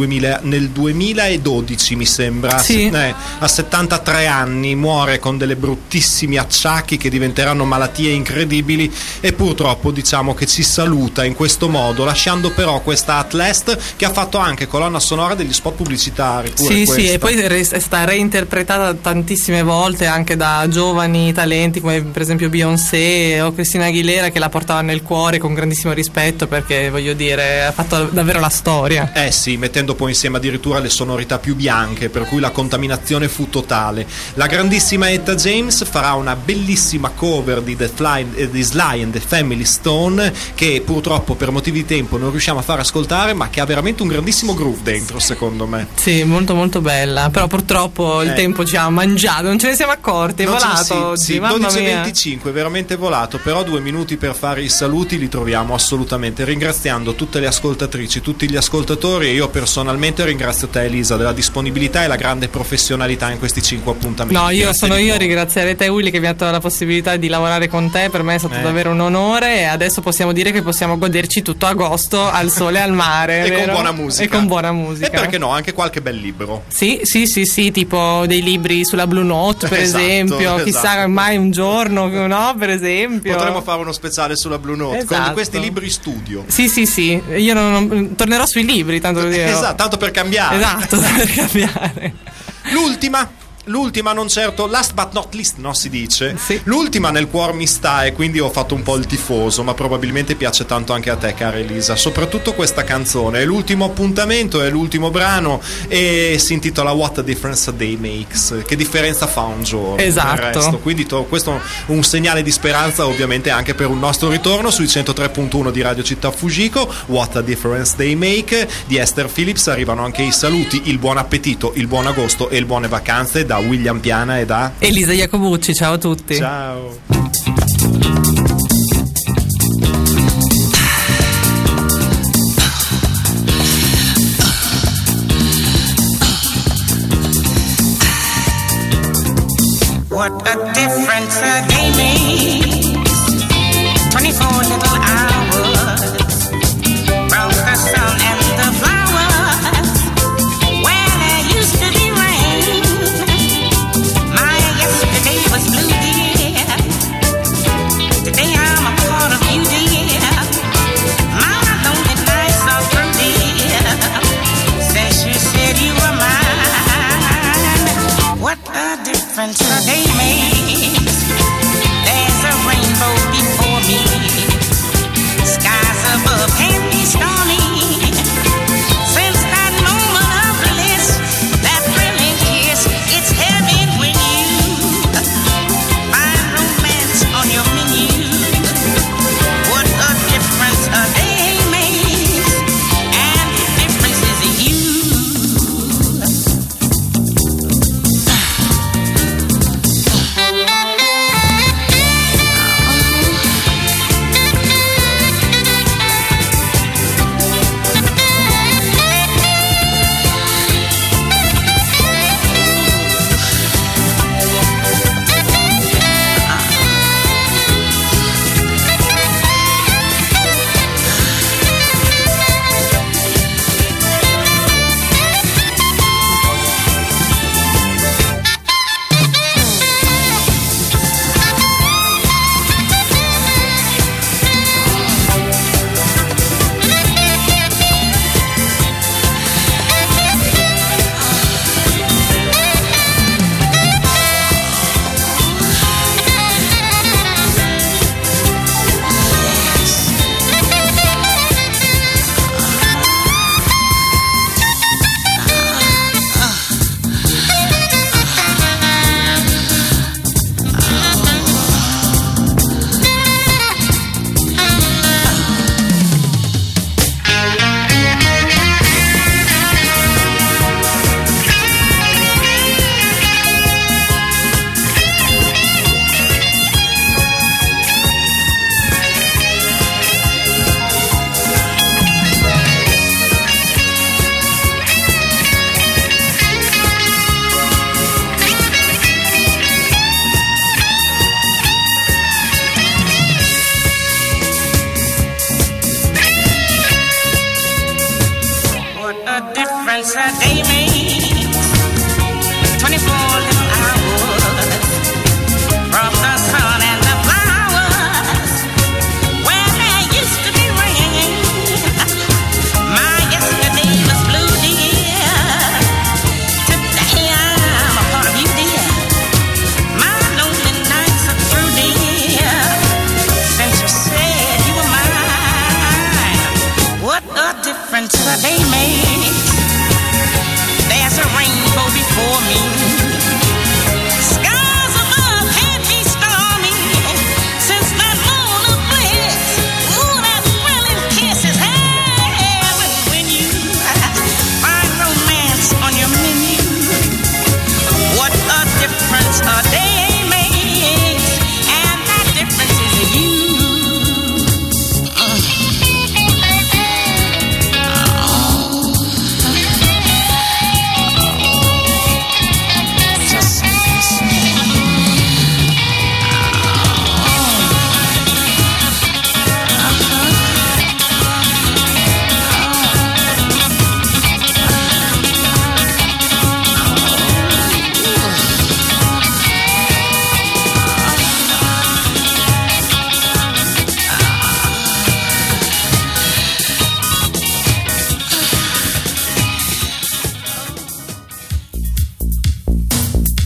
2012, mi sembra. Sì. A 73 anni muore con delle bruttissimi acciacchi che diventeranno malattie incredibili, e purtroppo diciamo che ci saluta in questo modo, lasciando però questa At Last, che ha fatto anche colonna sonora degli spot pubblicitari. Pure sì, e poi è stata reinterpretata tantissime volte anche da giovani talenti come per esempio Beyoncé o Christina Aguilera, che la portava nel cuore con grandissimo rispetto, perché voglio dire ha fatto davvero la storia. Sì, mettendo poi insieme addirittura le sonorità più bianche, per cui la contaminazione fu totale. La grandissima Etta James farà una bellissima cover di Sly and the Family Stone, che purtroppo per motivi di tempo non riusciamo a far ascoltare, ma che ha veramente un grandissimo groove dentro, secondo me. Sì, molto molto bella, però purtroppo il tempo ci ha mangiato, non ce ne siamo accorti, è volato oggi. Sì, 12:25, veramente volato, però 2 minuti per fare i saluti li troviamo assolutamente, ringraziando tutte le ascoltatrici, tutti gli ascoltatori, e io personalmente ringrazio te, Elisa, della disponibilità e la grande professionalità in questi 5 appuntamenti. No, io a ringraziare te, Willy, che mi ha dato la possibilità di lavorare con te. Per me è stato davvero un onore, e adesso possiamo dire che possiamo goderci tutto agosto al sole e al mare. E con buona musica. E con buona musica. E perché no, anche qualche bel libro. Sì, tipo dei libri sulla Blue Note, per esempio. Chissà mai un giorno, no, per esempio. Potremmo fare uno speciale sulla Blue Note con questi libri studio. Sì. Io non tornerò sui libri, tanto per dire. Esatto, tanto per cambiare. Esatto, per cambiare. L'ultima, non certo, last but not least, no, si dice. Sì. L'ultima nel cuor mi sta, e quindi ho fatto un po' il tifoso, ma probabilmente piace tanto anche a te, cara Elisa. Soprattutto questa canzone. È l'ultimo appuntamento, è l'ultimo brano, e si intitola What a Difference a Day Makes. Che differenza fa un giorno? Esatto. Quindi questo è un segnale di speranza, ovviamente, anche per un nostro ritorno sui 103.1 di Radio Città Fujiko. What a Difference They Make di Esther Phillips. Arrivano anche i saluti, il buon appetito, il buon agosto e il buone vacanze da William Piana e da Elisa Iacobucci. Ciao a tutti. Ciao. What a difference a day makes. 24 little hours from the sun and the flowers. Where there used to be rain, my yesterday was blue, dear. Today I'm a part of you, dear. My lonely nights are through, dear. Since you said you were mine. What a difference a day makes. difference a day makes. 24 little hours from the sun and the flowers. Where there used to be rain, my yesterday was blue, dear. Today I'm a part of you, dear. My lonely nights are through, dear. Since you said you were mine, what a difference a day makes. There's a rainbow before me.